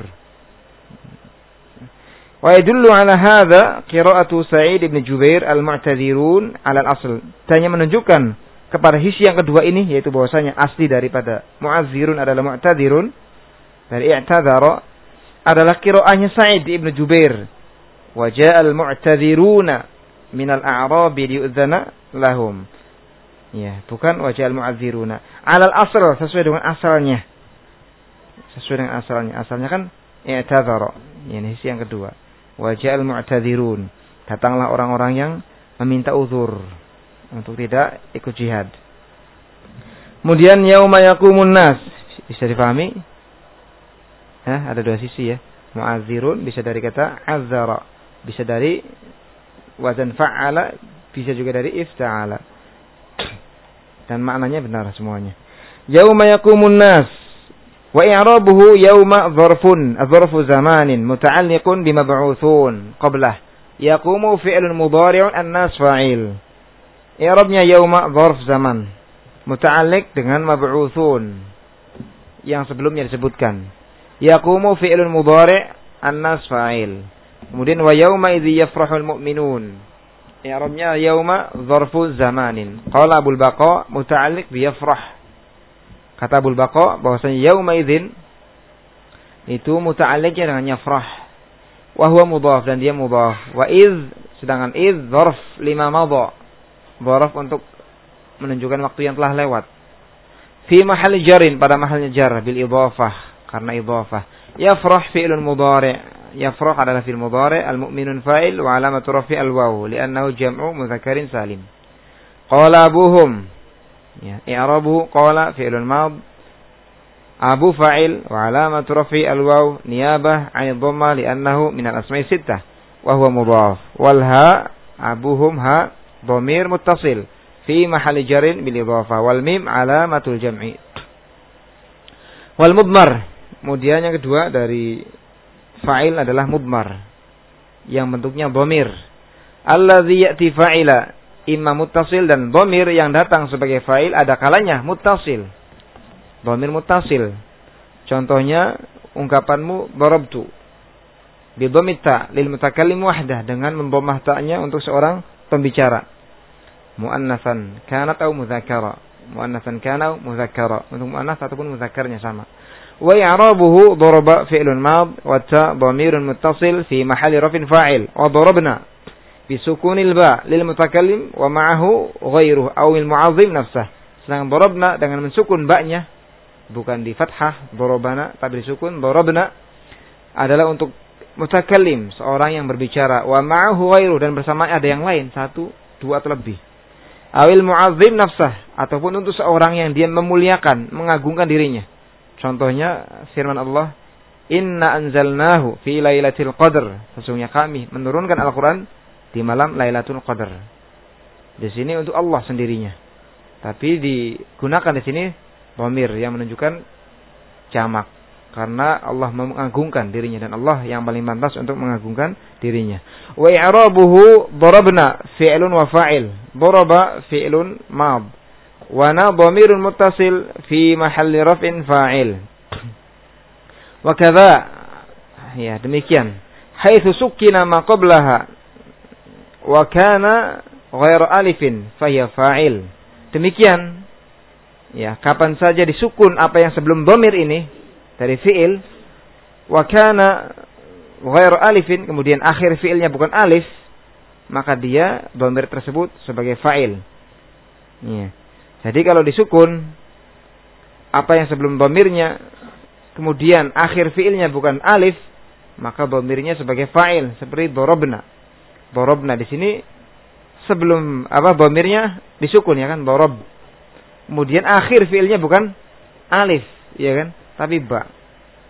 Wa yadullu ala hadza qira'atu Sa'id bin Jubair al-mu'tadzirun ala al-asl. Tanya menunjukkan kepada sisi yang kedua ini yaitu bahwasanya asli daripada mu'azzirun adalah mu'tadzirun dari i'tadzara adalah qira'ahnya Sa'id bin Jubair. Wa ja'al mu'tadziruna min al-a'rabi li'udzana lahum. Ya, bukan wa ja'al mu'azziruna. Ala al-asl sesuai dengan asalnya. Sesuai dengan asalnya. Asalnya kan i'tadzara. Ini sisi yang kedua. Wa ja'al mu'tadzirun. Datanglah orang-orang yang meminta uzur untuk tidak ikut jihad. Kemudian yauma yaqumun nas. Bisa dipahami? Hah, ada dua sisi ya. Mu'azzirun bisa dari kata azzara, bisa dari wazan fa'ala, bisa juga dari ifta'ala. Dan maknanya benar semuanya. Yauma yaqumun nas wa i'rabuhu yauma dzarfun, dzarfu zamanin muta'alliqun bimab'utsun qablah. Yaqumu fi'lun mudhari'un an-nas fa'il. I'rabnya yauma dzarf zaman muta'alliq dengan mab'utsun yang sebelumnya disebutkan. Yaqumu fi'lun mudhari' an-nas fa'il. Kemudian wa yauma idzi yafrahul mu'minun. I'rabnya yauma dzarfu zamanin. Qala Abul Baqa muta'alliq bi yafrah. Kata Abul Baqa bahwasanya yauma idzin itu muta'alliqnya dengan yafrah. Wa huwa mudhaf dan dia mudhaf. Wa idz sedangkan idz dzarf lima madha. Dzarf untuk menunjukkan waktu yang telah lewat. Fi mahall jarin pada mahalnya jar bil idhafah karena idhafah. Yafrah fi'lun mudhari'. Yafrah adalah fi'il mudhari', al-mu'minun fa'il wa alamatu rafi' al-waw li'annahu jam'u mudzakkarin salim. Qala abuhum. Ya, i'rabuhu qala fi'lun mad. Abu fa'il wa alamatu rafi' al-waw niyabah 'an dhamma li'annahu min al-asma'i sittah wa huwa mudhaf. Wal ha abuhum ha dhamir muttasil fi mahalli jarin bil idhafah wal mim alamatul jam'i. Wal mudmar. Kemudian yang kedua dari fa'il adalah mudmar yang bentuknya dhamir. Allazi ya'ti fa'ila imma muttasil dan dhamir yang datang sebagai fa'il ada kalanya muttasil. Dhamir muttasil. Contohnya ungkapanmu darabtu bi dhammit ta lil mutakallim wahdah dengan memdhammah ta'nya untuk seorang pembicara. Muannatsan kanat atau mudzakkara. Muannatsan kana mudzakkara. Untuk muannas ataupun mudzakkarnya sama. Wa i'rabuhu daraba fi'lun mad wa ta dhamirun muttasil fi mahalli raf'in fa'il wa darabna bi sukunil ba lil mutakallim wa ma'ahu ghairuhu aw al mu'azzim nafsah. Sedangkan darabna dengan mensukun ba-nya bukan di fathah darabana tapi disukun darabna adalah untuk mutakallim seorang yang berbicara wa ma'ahu ghairuhu dan bersama ada yang lain satu dua atau lebih. Awil mu'azzim nafsah ataupun untuk seorang yang dia memuliakan mengagungkan dirinya. Contohnya firman Allah, Inna anzalnahu fi lailatul qadr. Sesungguhnya kami menurunkan Al-Quran di malam Lailatul Qadar. Di sini untuk Allah sendirinya. Tapi digunakan di sini dhamir yang menunjukkan jamak. Karena Allah mengagungkan dirinya dan Allah yang paling pantas untuk mengagungkan dirinya. Wa i'rabuhu darabna fi'lun wa fa'il. Daraba fi'lun mad. Wa na dhamirun muttasil fi mahalli raf'in fa'il. Wa kadza ya demikian. Haitsu sukkina ma qablaha wa kana ghairu alifin fa hiya fa'il. Demikian ya kapan saja disukun apa yang sebelum dhamir ini dari fi'il wa kana ghairu alifin kemudian akhir fi'ilnya bukan alif maka dia dhamir tersebut sebagai fa'il. Ya. Jadi kalau disukun apa yang sebelum dhamirnya kemudian akhir fiilnya bukan alif maka dhamirnya sebagai fa'il seperti darabna. Darabna di sini sebelum apa dhamirnya disukun ya kan darab. Kemudian akhir fiilnya bukan alif ya kan tapi ba.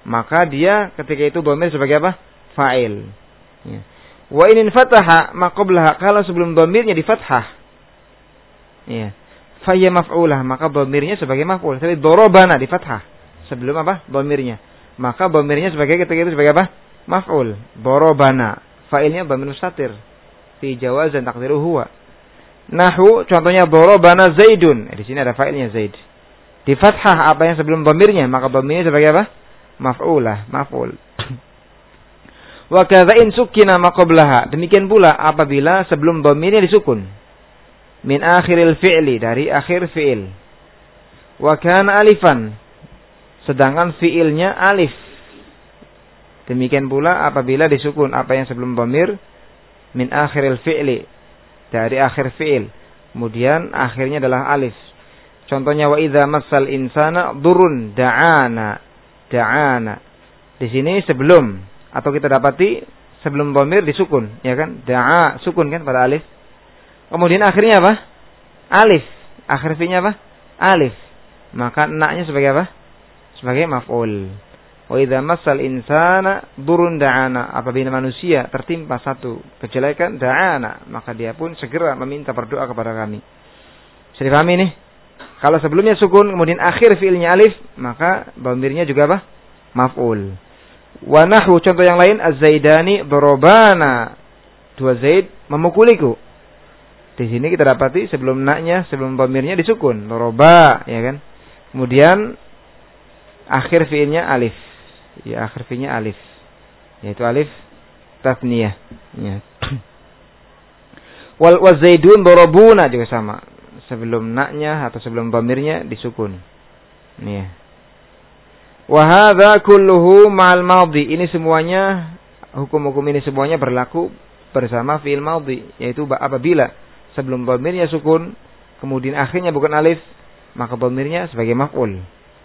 maka dia ketika itu dhamir sebagai apa? Fa'il. Ya. Wa in fataha ma qablaha, kalau sebelum dhamirnya di fathah. Ya. Fa hiya maf'ulah, maka dhamirnya sebagai maf'ul. Tapi darabana di fathah sebelum apa? Dhamirnya. Maka dhamirnya sebagai ketika itu sebagai apa? Maf'ul. Darabana. Fa'ilnya dhamir mustatir. Fi jawazan taqdiru huwa. Nahu contohnya darabana Zaidun. Eh, di sini ada fa'ilnya Zaid. Di fathah apa yang sebelum dhamirnya, maka dhamirnya sebagai apa? Maf'ulah, maf'ul. Wa kadza in sukkina ma qablaha. Demikian pula apabila sebelum dhamirnya disukun. Min akhiril fi'li, dari akhir fi'il. Wa kana alifan. Sedangkan fi'ilnya alif. Demikian pula apabila disukun apa yang sebelum dhamir min akhiril fi'li, dari akhir fi'il. Kemudian akhirnya adalah alif. Contohnya wa idza massal insana durun da'ana. Da'ana. Di sini sebelum, atau kita dapati sebelum dhamir disukun, ya kan? Da'a, sukun kan pada alif. Kemudian akhirnya apa? Alif. Akhir fi'ilnya apa? Alif. Maka na-nya sebagai apa? Sebagai maf'ul. Wa idza massal insana durun da'ana. Apabila manusia tertimpa satu kejelekan, da'ana, maka dia pun segera meminta berdoa kepada kami. Bisa dipahami nih? Kalau sebelumnya sukun, kemudian akhir fi'ilnya alif, maka dhamirnya juga apa? Maf'ul. Wa nahwu, contoh yang lain, az-zaidani darabana. Dua Zaid memukuliku. Di sini kita dapati sebelum na-nya, sebelum dhamirnya disukun, daraba, ya kan? Kemudian akhir fi'ilnya alif. Ya, akhir fi'ilnya alif. Yaitu alif tasniyah. Ya. Wal wazaidun darabuna juga sama. Sebelum na-nya atau sebelum dhamirnya disukun. Nih. Wa hadza kulluhu ma'al madhi. Ini semuanya, hukum-hukum ini semuanya berlaku bersama fi'il madhi, yaitu apabila sebelum dhamirnya sukun, kemudian akhirnya bukan alif, maka dhamirnya sebagai maf'ul.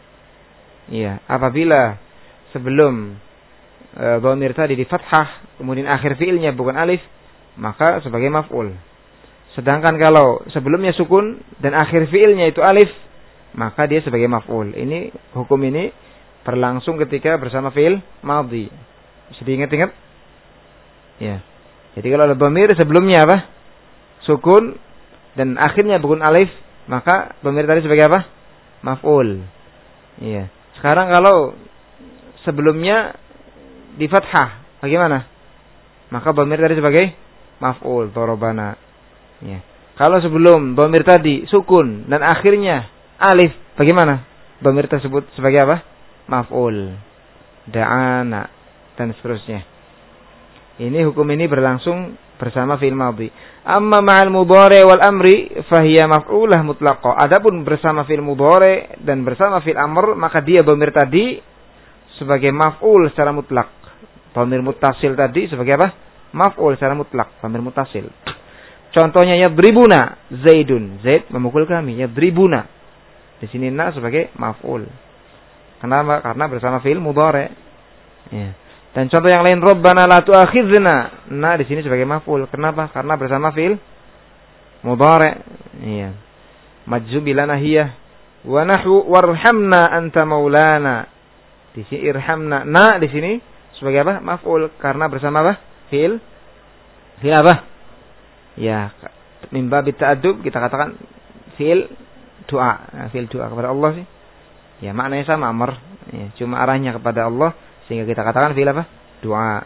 Iya, apabila sebelum e, dhamir tadi di fathah, kemudian akhir fi'ilnya bukan alif, maka sebagai maf'ul. Sedangkan kalau sebelumnya sukun dan akhir fi'ilnya itu alif, maka dia sebagai maf'ul. Ini hukum ini berlangsung ketika bersama fi'il madhi. Bisa diingat-ingat? Ya. Jadi kalau ada dhamir sebelumnya apa? Sukun dan akhirnya bukan alif, maka dhamir tadi sebagai apa? Maf'ul. Iya. Sekarang kalau sebelumnya di fathah, bagaimana? Maka dhamir tadi sebagai maf'ul, darabana. Ya. Kalau sebelum dhamir tadi sukun dan akhirnya alif, bagaimana? Dhamir tersebut sebagai apa? Maf'ul, da'ana, dan seterusnya. Ini hukum ini berlangsung bersama fi'il madhi. Amma ma'al mudhari' wal amri fahiya maf'ulah mutlaqah. Adapun bersama fi'il mudhari' dan bersama fi'il amr, maka dia dhamir tadi sebagai maf'ul secara mutlak. Dhamir muttasil tadi sebagai apa? Maf'ul secara mutlak, dhamir muttasil. Contohnya yadribuna Zaidun. Zaid memukul kami. Yadribuna. Di sini na sebagai maf'ul. Kenapa? Karena bersama fi'il mudhari'. Ya. Dan contoh yang lain, Rabbana la tu'akhidhna. Na di sini sebagai maf'ul. Kenapa? Karena bersama fi'il mudhari'. Iya. Majzum bila nahiyah. Wa nahwu warhamna anta maulana. Di sini irhamna. Na di sini sebagai apa? Maf'ul. Karena bersama apa? Fi'il. Fi'il apa? Ya, mimba bita'adub kita katakan fi'il doa, nah, fi'il doa kepada Allah sih. Ya, maknanya sama amr, ya, cuma arahnya kepada Allah sehingga kita katakan fi'il apa? Doa.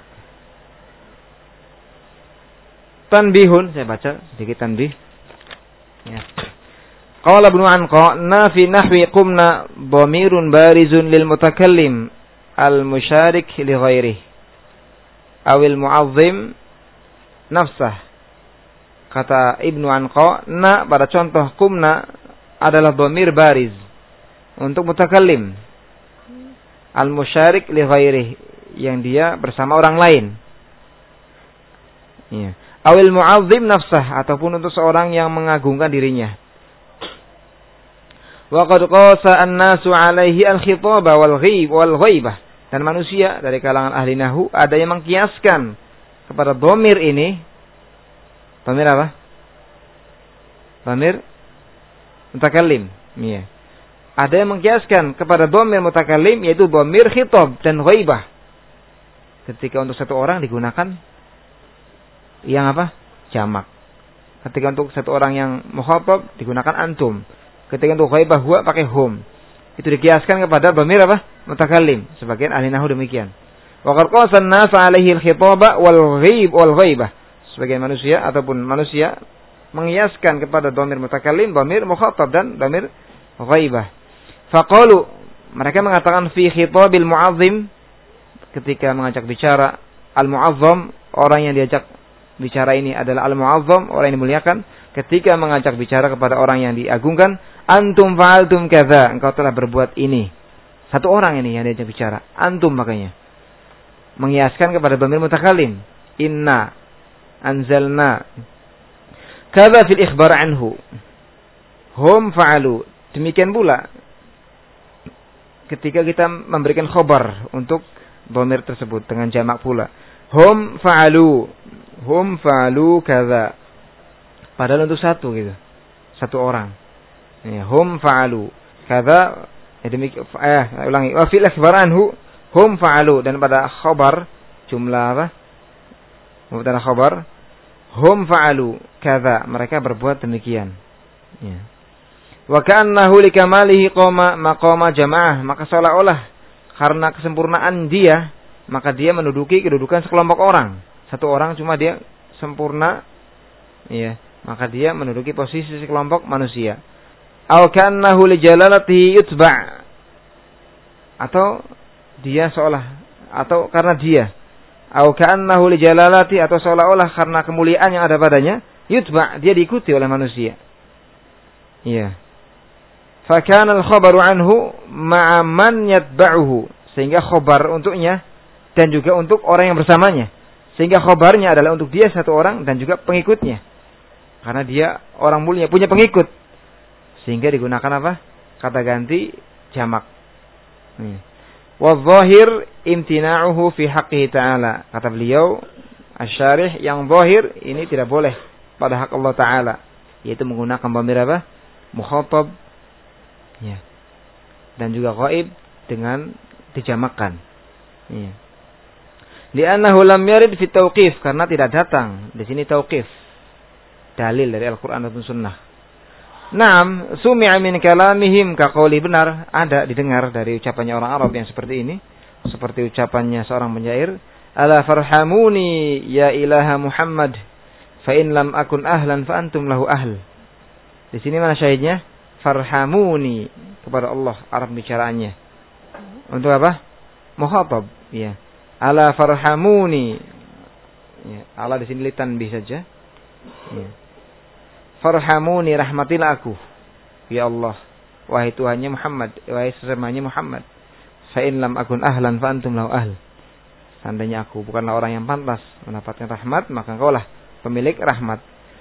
Tanbihun, saya baca sedikit tanbih. Ya. Qala Ibnu Anqa, na fi nahwi qumna dhamirun barizun lil mutakallim al musyarik li ghairihi awil mu'azzim nafsah. Kata Ibnu Anqa, na pada contoh kumna adalah dhamir bariz untuk mutakallim al-musyarik li ghairihi, yang dia bersama orang lain. Iya. Awil mu'azzim nafsah, ataupun untuk seorang yang mengagungkan dirinya. Wa qad qasa an-nasu 'alaihi al-khitaba wal ghaib wal ghaibah. Dan manusia dari kalangan ahli nahwu ada yang mengkiaskan kepada dhamir ini. Dhamir apa? Dhamir mutakallim. Iya. Ada yang mengkiaskan kepada dhamir mutakallim yaitu dhamir khitab dan ghaibah. Ketika untuk satu orang digunakan yang apa? Jamak. Ketika untuk satu orang yang mukhatab digunakan antum. Ketika untuk ghaibah huwa pakai hum. Itu dikiaskan kepada dhamir apa? Mutakallim. Sebagian ahli nahwu demikian. Wa qad qasa an-nas 'alaihi al-khitaba wal ghaib wal ghaibah. Sebagian manusia ataupun manusia mengiaskan kepada dhamir mutakallim, dhamir mukhatab dan dhamir ghaibah. Faqalu, mereka mengatakan fi khitabil mu'azzim, ketika mengajak bicara al-mu'azzam, orang yang diajak bicara ini adalah al-mu'azzam, orang yang dimuliakan. Ketika mengajak bicara kepada orang yang diagungkan, antum fa'altum kadza, engkau telah berbuat ini. Satu orang ini yang diajak bicara, antum makanya. Mengiaskan kepada dhamir mutakallim. Inna anzalna kadza fil ikhbar anhu. Hum fa'alu. Demikian pula ketika kita memberikan khabar untuk dhamir tersebut dengan jamak pula. Hum fa'alu. Hum fa'alu kadza. Padahal untuk satu gitu. Satu orang. Ya, hum fa'alu kadza. Ya demikian eh ulangi. Wa fil ikhbar anhu hum fa'alu, dan pada khabar jumlah apa? Mubtada khabar hum fa'alu kadza, mereka berbuat demikian. Ya. Wa ka'annahu likamalihi qama maqama jamaah, maka seolah-olah karena kesempurnaan dia, maka dia menduduki kedudukan sekelompok orang. Satu orang cuma dia sempurna, ya, maka dia menduduki posisi sekelompok manusia. Aw ka'annahu lijalalatihi yutba', atau dia seolah atau karena dia, au ka'annahu li jalalati, atau seolah-olah karena kemuliaan yang ada padanya, yutba, dia diikuti oleh manusia. Iya. Fa kana al-khabaru anhu ma'a man yatba'uhu, sehingga khabar untuknya dan juga untuk orang yang bersamanya. Sehingga khabarnya adalah untuk dia satu orang dan juga pengikutnya. Karena dia orang mulia, punya pengikut. Sehingga digunakan apa? Kata ganti jamak. Hmm. Wadh-dhahir imtina'uhu fi haqqihi ta'ala. Kata beliau asy-syarih, yang zahir ini tidak boleh pada hak Allah Ta'ala, yaitu menggunakan dhamir apa? Mukhatab, ya, dan juga ghaib dengan dijamakkan, ya. Li'annahu lam yarid fi tauqif, karena tidak datang di sini tauqif, dalil dari Al-Qur'an dan Sunnah. Naam, sumi'a min kalamihim kaqauli, benar ada didengar dari ucapannya orang Arab yang seperti ini, seperti ucapannya seorang penyair, ala farhamuni ya ilaha Muhammad fa in lam akun ahlan fa antum lahu ahl. Di sini mana syahidnya? Farhamuni, kepada Allah Arab bicaraannya. Untuk apa? Mukhatab, ya. Ala farhamuni. Ya, ala di sini litanbih saja. Ya. Farhamuni, rahmatilah aku, ya Allah, wahai Tuhannya Muhammad, wahai sesamanya Muhammad. Fa in lam akun ahlan fa antum lahu ahl. Seandainya aku bukanlah orang yang pantas mendapatkan rahmat, maka engkau lah pemilik rahmat.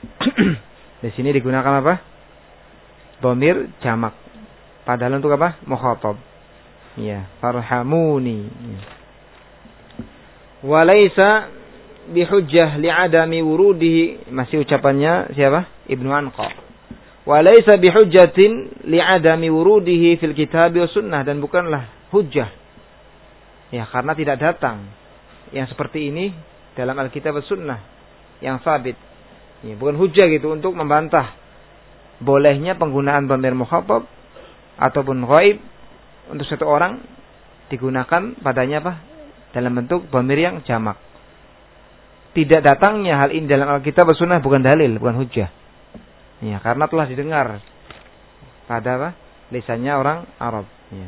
Di sini digunakan apa? Dhamir jamak. Padahal untuk apa? Mukhatab. Ya, farhamuni. Walaysa bihujjah li'adami wurudihi, masih ucapannya siapa? Ibnu Anqa. Walaysa bihujjatin li'adami wurudihi fil kitab wa sunnah, dan bukanlah hujjah, ya, karena tidak datang yang seperti ini dalam Alkitab dan Sunnah yang sabit. Ya, bukan hujjah gitu untuk membantah bolehnya penggunaan dhamir mukhatab ataupun ghaib untuk satu orang digunakan padanya apa? Dalam bentuk dhamir yang jamak. Tidak datangnya hal ini dalam Alkitab dan Sunnah bukan dalil, bukan hujjah. Ya, karena telah didengar pada apa? Lisannya orang Arab. Ya.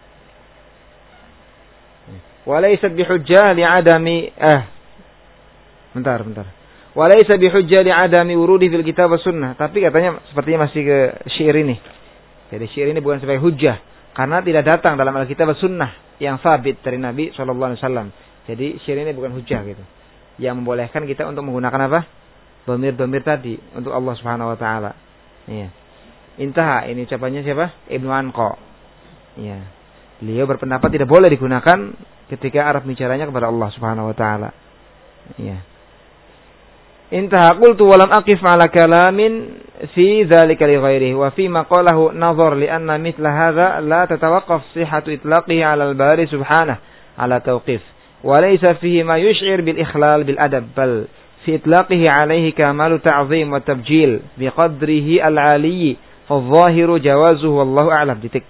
Walaysat bihujjah li'adami eh bentar bentar. Walaysa bihujjah li'adami wurudi fil kitab was sunnah. Tapi katanya sepertinya masih ke syair ini. Jadi syair ini bukan sebagai hujjah karena tidak datang dalam Alkitab was sunnah yang sabit dari Nabi sallallahu alaihi wasallam. Jadi syair ini bukan hujjah gitu, yang membolehkan kita untuk menggunakan apa? Dhamir-dhamir tadi untuk Allah Subhanahu wa taala. Iya. Intaha, ini ucapannya siapa? Ibnu Anqa. Iya. Beliau berpendapat tidak boleh digunakan ketika Arab bicaranya kepada Allah Subhanahu wa taala. Iya. Intaha qultu wa lam aqif ala kalamin fi dzalika li ghairihi wa fi ma qalahu nadhar li anna mithla hadha la tatawaqqaf sihhatu itlaqihi ala al-bari subhanahu ala tawqif wa laysa fihi ma yush'ir bil ikhlal bil adab bal fi itlaqihi alayhi kamalu ta'zim wa tabjil bi qadrihi al-'ali fa adh-dhahiru jawazuhu wallahu a'lam. Titik.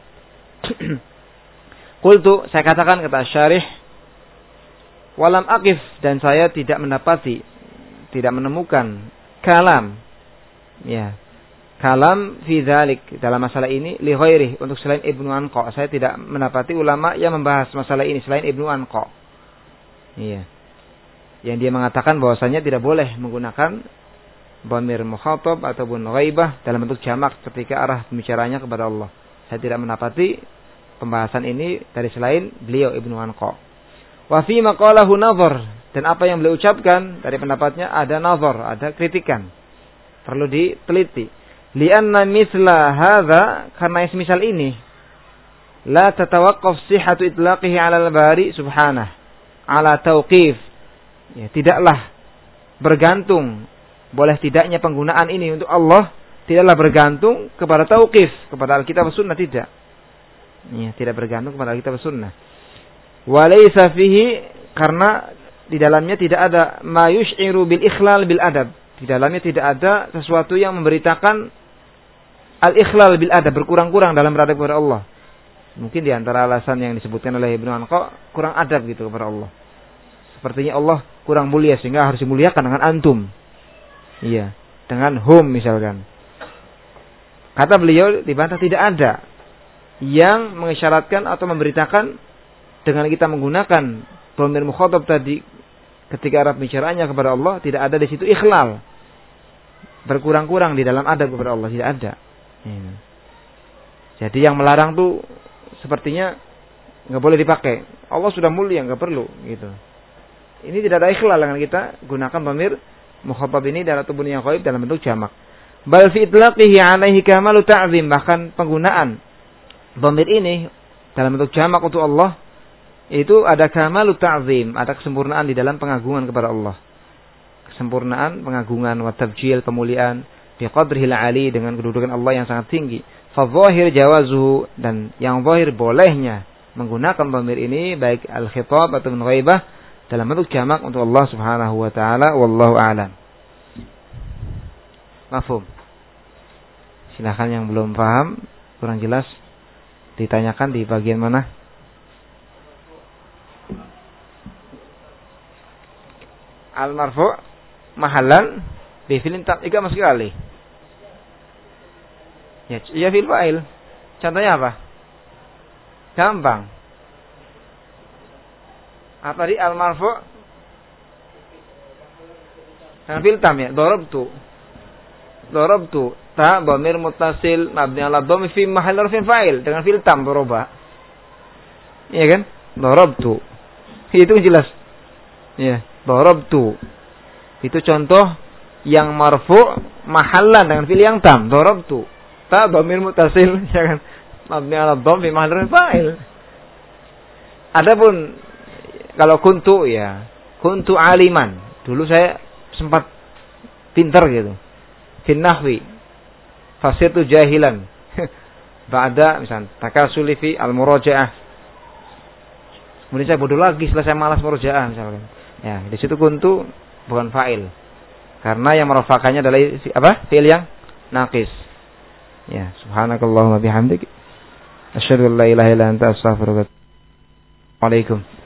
Qultu, saya katakan kata syarih, walam aqif, dan saya tidak mendapati, tidak menemukan kalam, ya, kalam fi dzalik, dalam masalah ini li ghairi, untuk selain Ibnu Anqa. Saya tidak mendapati ulama yang membahas masalah ini selain Ibnu Anqa. Iya. Yang dia mengatakan bahwasanya tidak boleh menggunakan dhamir mukhatab ataupun ghaibah dalam bentuk jamak ketika arah pembicaranya kepada Allah. Saya tidak mendapati pembahasan ini dari selain beliau Ibnu Anqa. Wa fi maqalahu nadhar, dan apa yang beliau ucapkan dari pendapatnya ada nazar, ada kritikan. Perlu diteliti. Lianna mithla hadza, karena yang semisal ini la tatawaqqaf sihhatu itlaqihi 'ala al-bari subhanahu 'ala tauqif. Ya, tidaklah bergantung boleh tidaknya penggunaan ini untuk Allah tidaklah bergantung kepada tauqif, kepada Alkitab dan Sunnah, tidak. Ya, tidak bergantung kepada Alkitab dan Sunnah. Wa laysa fihi, karena di dalamnya tidak ada ma yush'iru bil ikhlal bil adab. Di dalamnya tidak ada sesuatu yang memberitakan al-ikhlal bil adab, berkurang-kurang dalam beradab kepada Allah. Mungkin di antara alasan yang disebutkan oleh Ibnu Anqa, kurang adab gitu kepada Allah. Sepertinya Allah kurang mulia sehingga harus dimuliakan dengan antum. Iya, dengan hum misalkan. Kata beliau dibantah tidak ada yang mengisyaratkan atau memberitakan dengan kita menggunakan dhamir mukhatab tadi ketika Arab bicaranya kepada Allah, tidak ada di situ ikhlal, berkurang-kurang di dalam adab kepada Allah, tidak ada. Ya. Jadi yang melarang tuh sepertinya nggak boleh dipakai. Allah sudah mulia, nggak perlu gitu. Ini tidak ada ikhlal dengan kita gunakan dhamir mukhatab ini dalam tubuh yang ghaib dalam bentuk jamak. Bal fi itlaqihi 'alaihi kamalu ta'zim, bahkan penggunaan dhamir ini dalam bentuk jamak untuk Allah itu ada kamalu ta'zim, ada kesempurnaan di dalam pengagungan kepada Allah. Kesempurnaan, pengagungan, wa tabjil, pemuliaan, bi qadrihil 'ali, dengan kedudukan Allah yang sangat tinggi. Fa dhahir jawazuhu, dan yang zahir bolehnya menggunakan dhamir ini baik al-khitab atau ghaibah dalam bentuk jamak untuk Allah Subhanahu wa taala. Wallahu a'lam. Mafhum. Silakan yang belum paham, kurang jelas, ditanyakan di bagian mana? Al-marfu' mahallan bi fi'lin ta'iqa mas sekali. Ya, ya fil fa'il. Contohnya apa? Gampang. Apa di al-marfu' dengan fil tam ya, darabtu. Darabtu ta dhamir muttasil mabni ala dhammi fi mahall raf'in fa'il, dengan fil tam daraba. Iya kan? Darabtu. Itu jelas. Ya, darabtu. Itu contoh yang marfu' mahallan dengan fil yang tam, darabtu. Ta dhamir muttasil, ya kan? Mabni ala dhamm fi mahall raf'in fa'il. Adapun kalau kuntu, ya, kuntu aliman. Dulu saya sempat pintar gitu. Fin nahwi. Fasirtu jahilan. Ba'da misalnya takasuli fi al-muraja'ah. Kemudian saya bodoh lagi setelah saya malas muraja'ah misalkan. Ya, di situ kuntu bukan fa'il. Karena yang merafakannya adalah apa? Fi'il yang naqis. Ya, subhanakallahumma bihamdik asyhadu an la ilaha illa anta astaghfiruka wa atubu ilaik. Waalaikumsalam.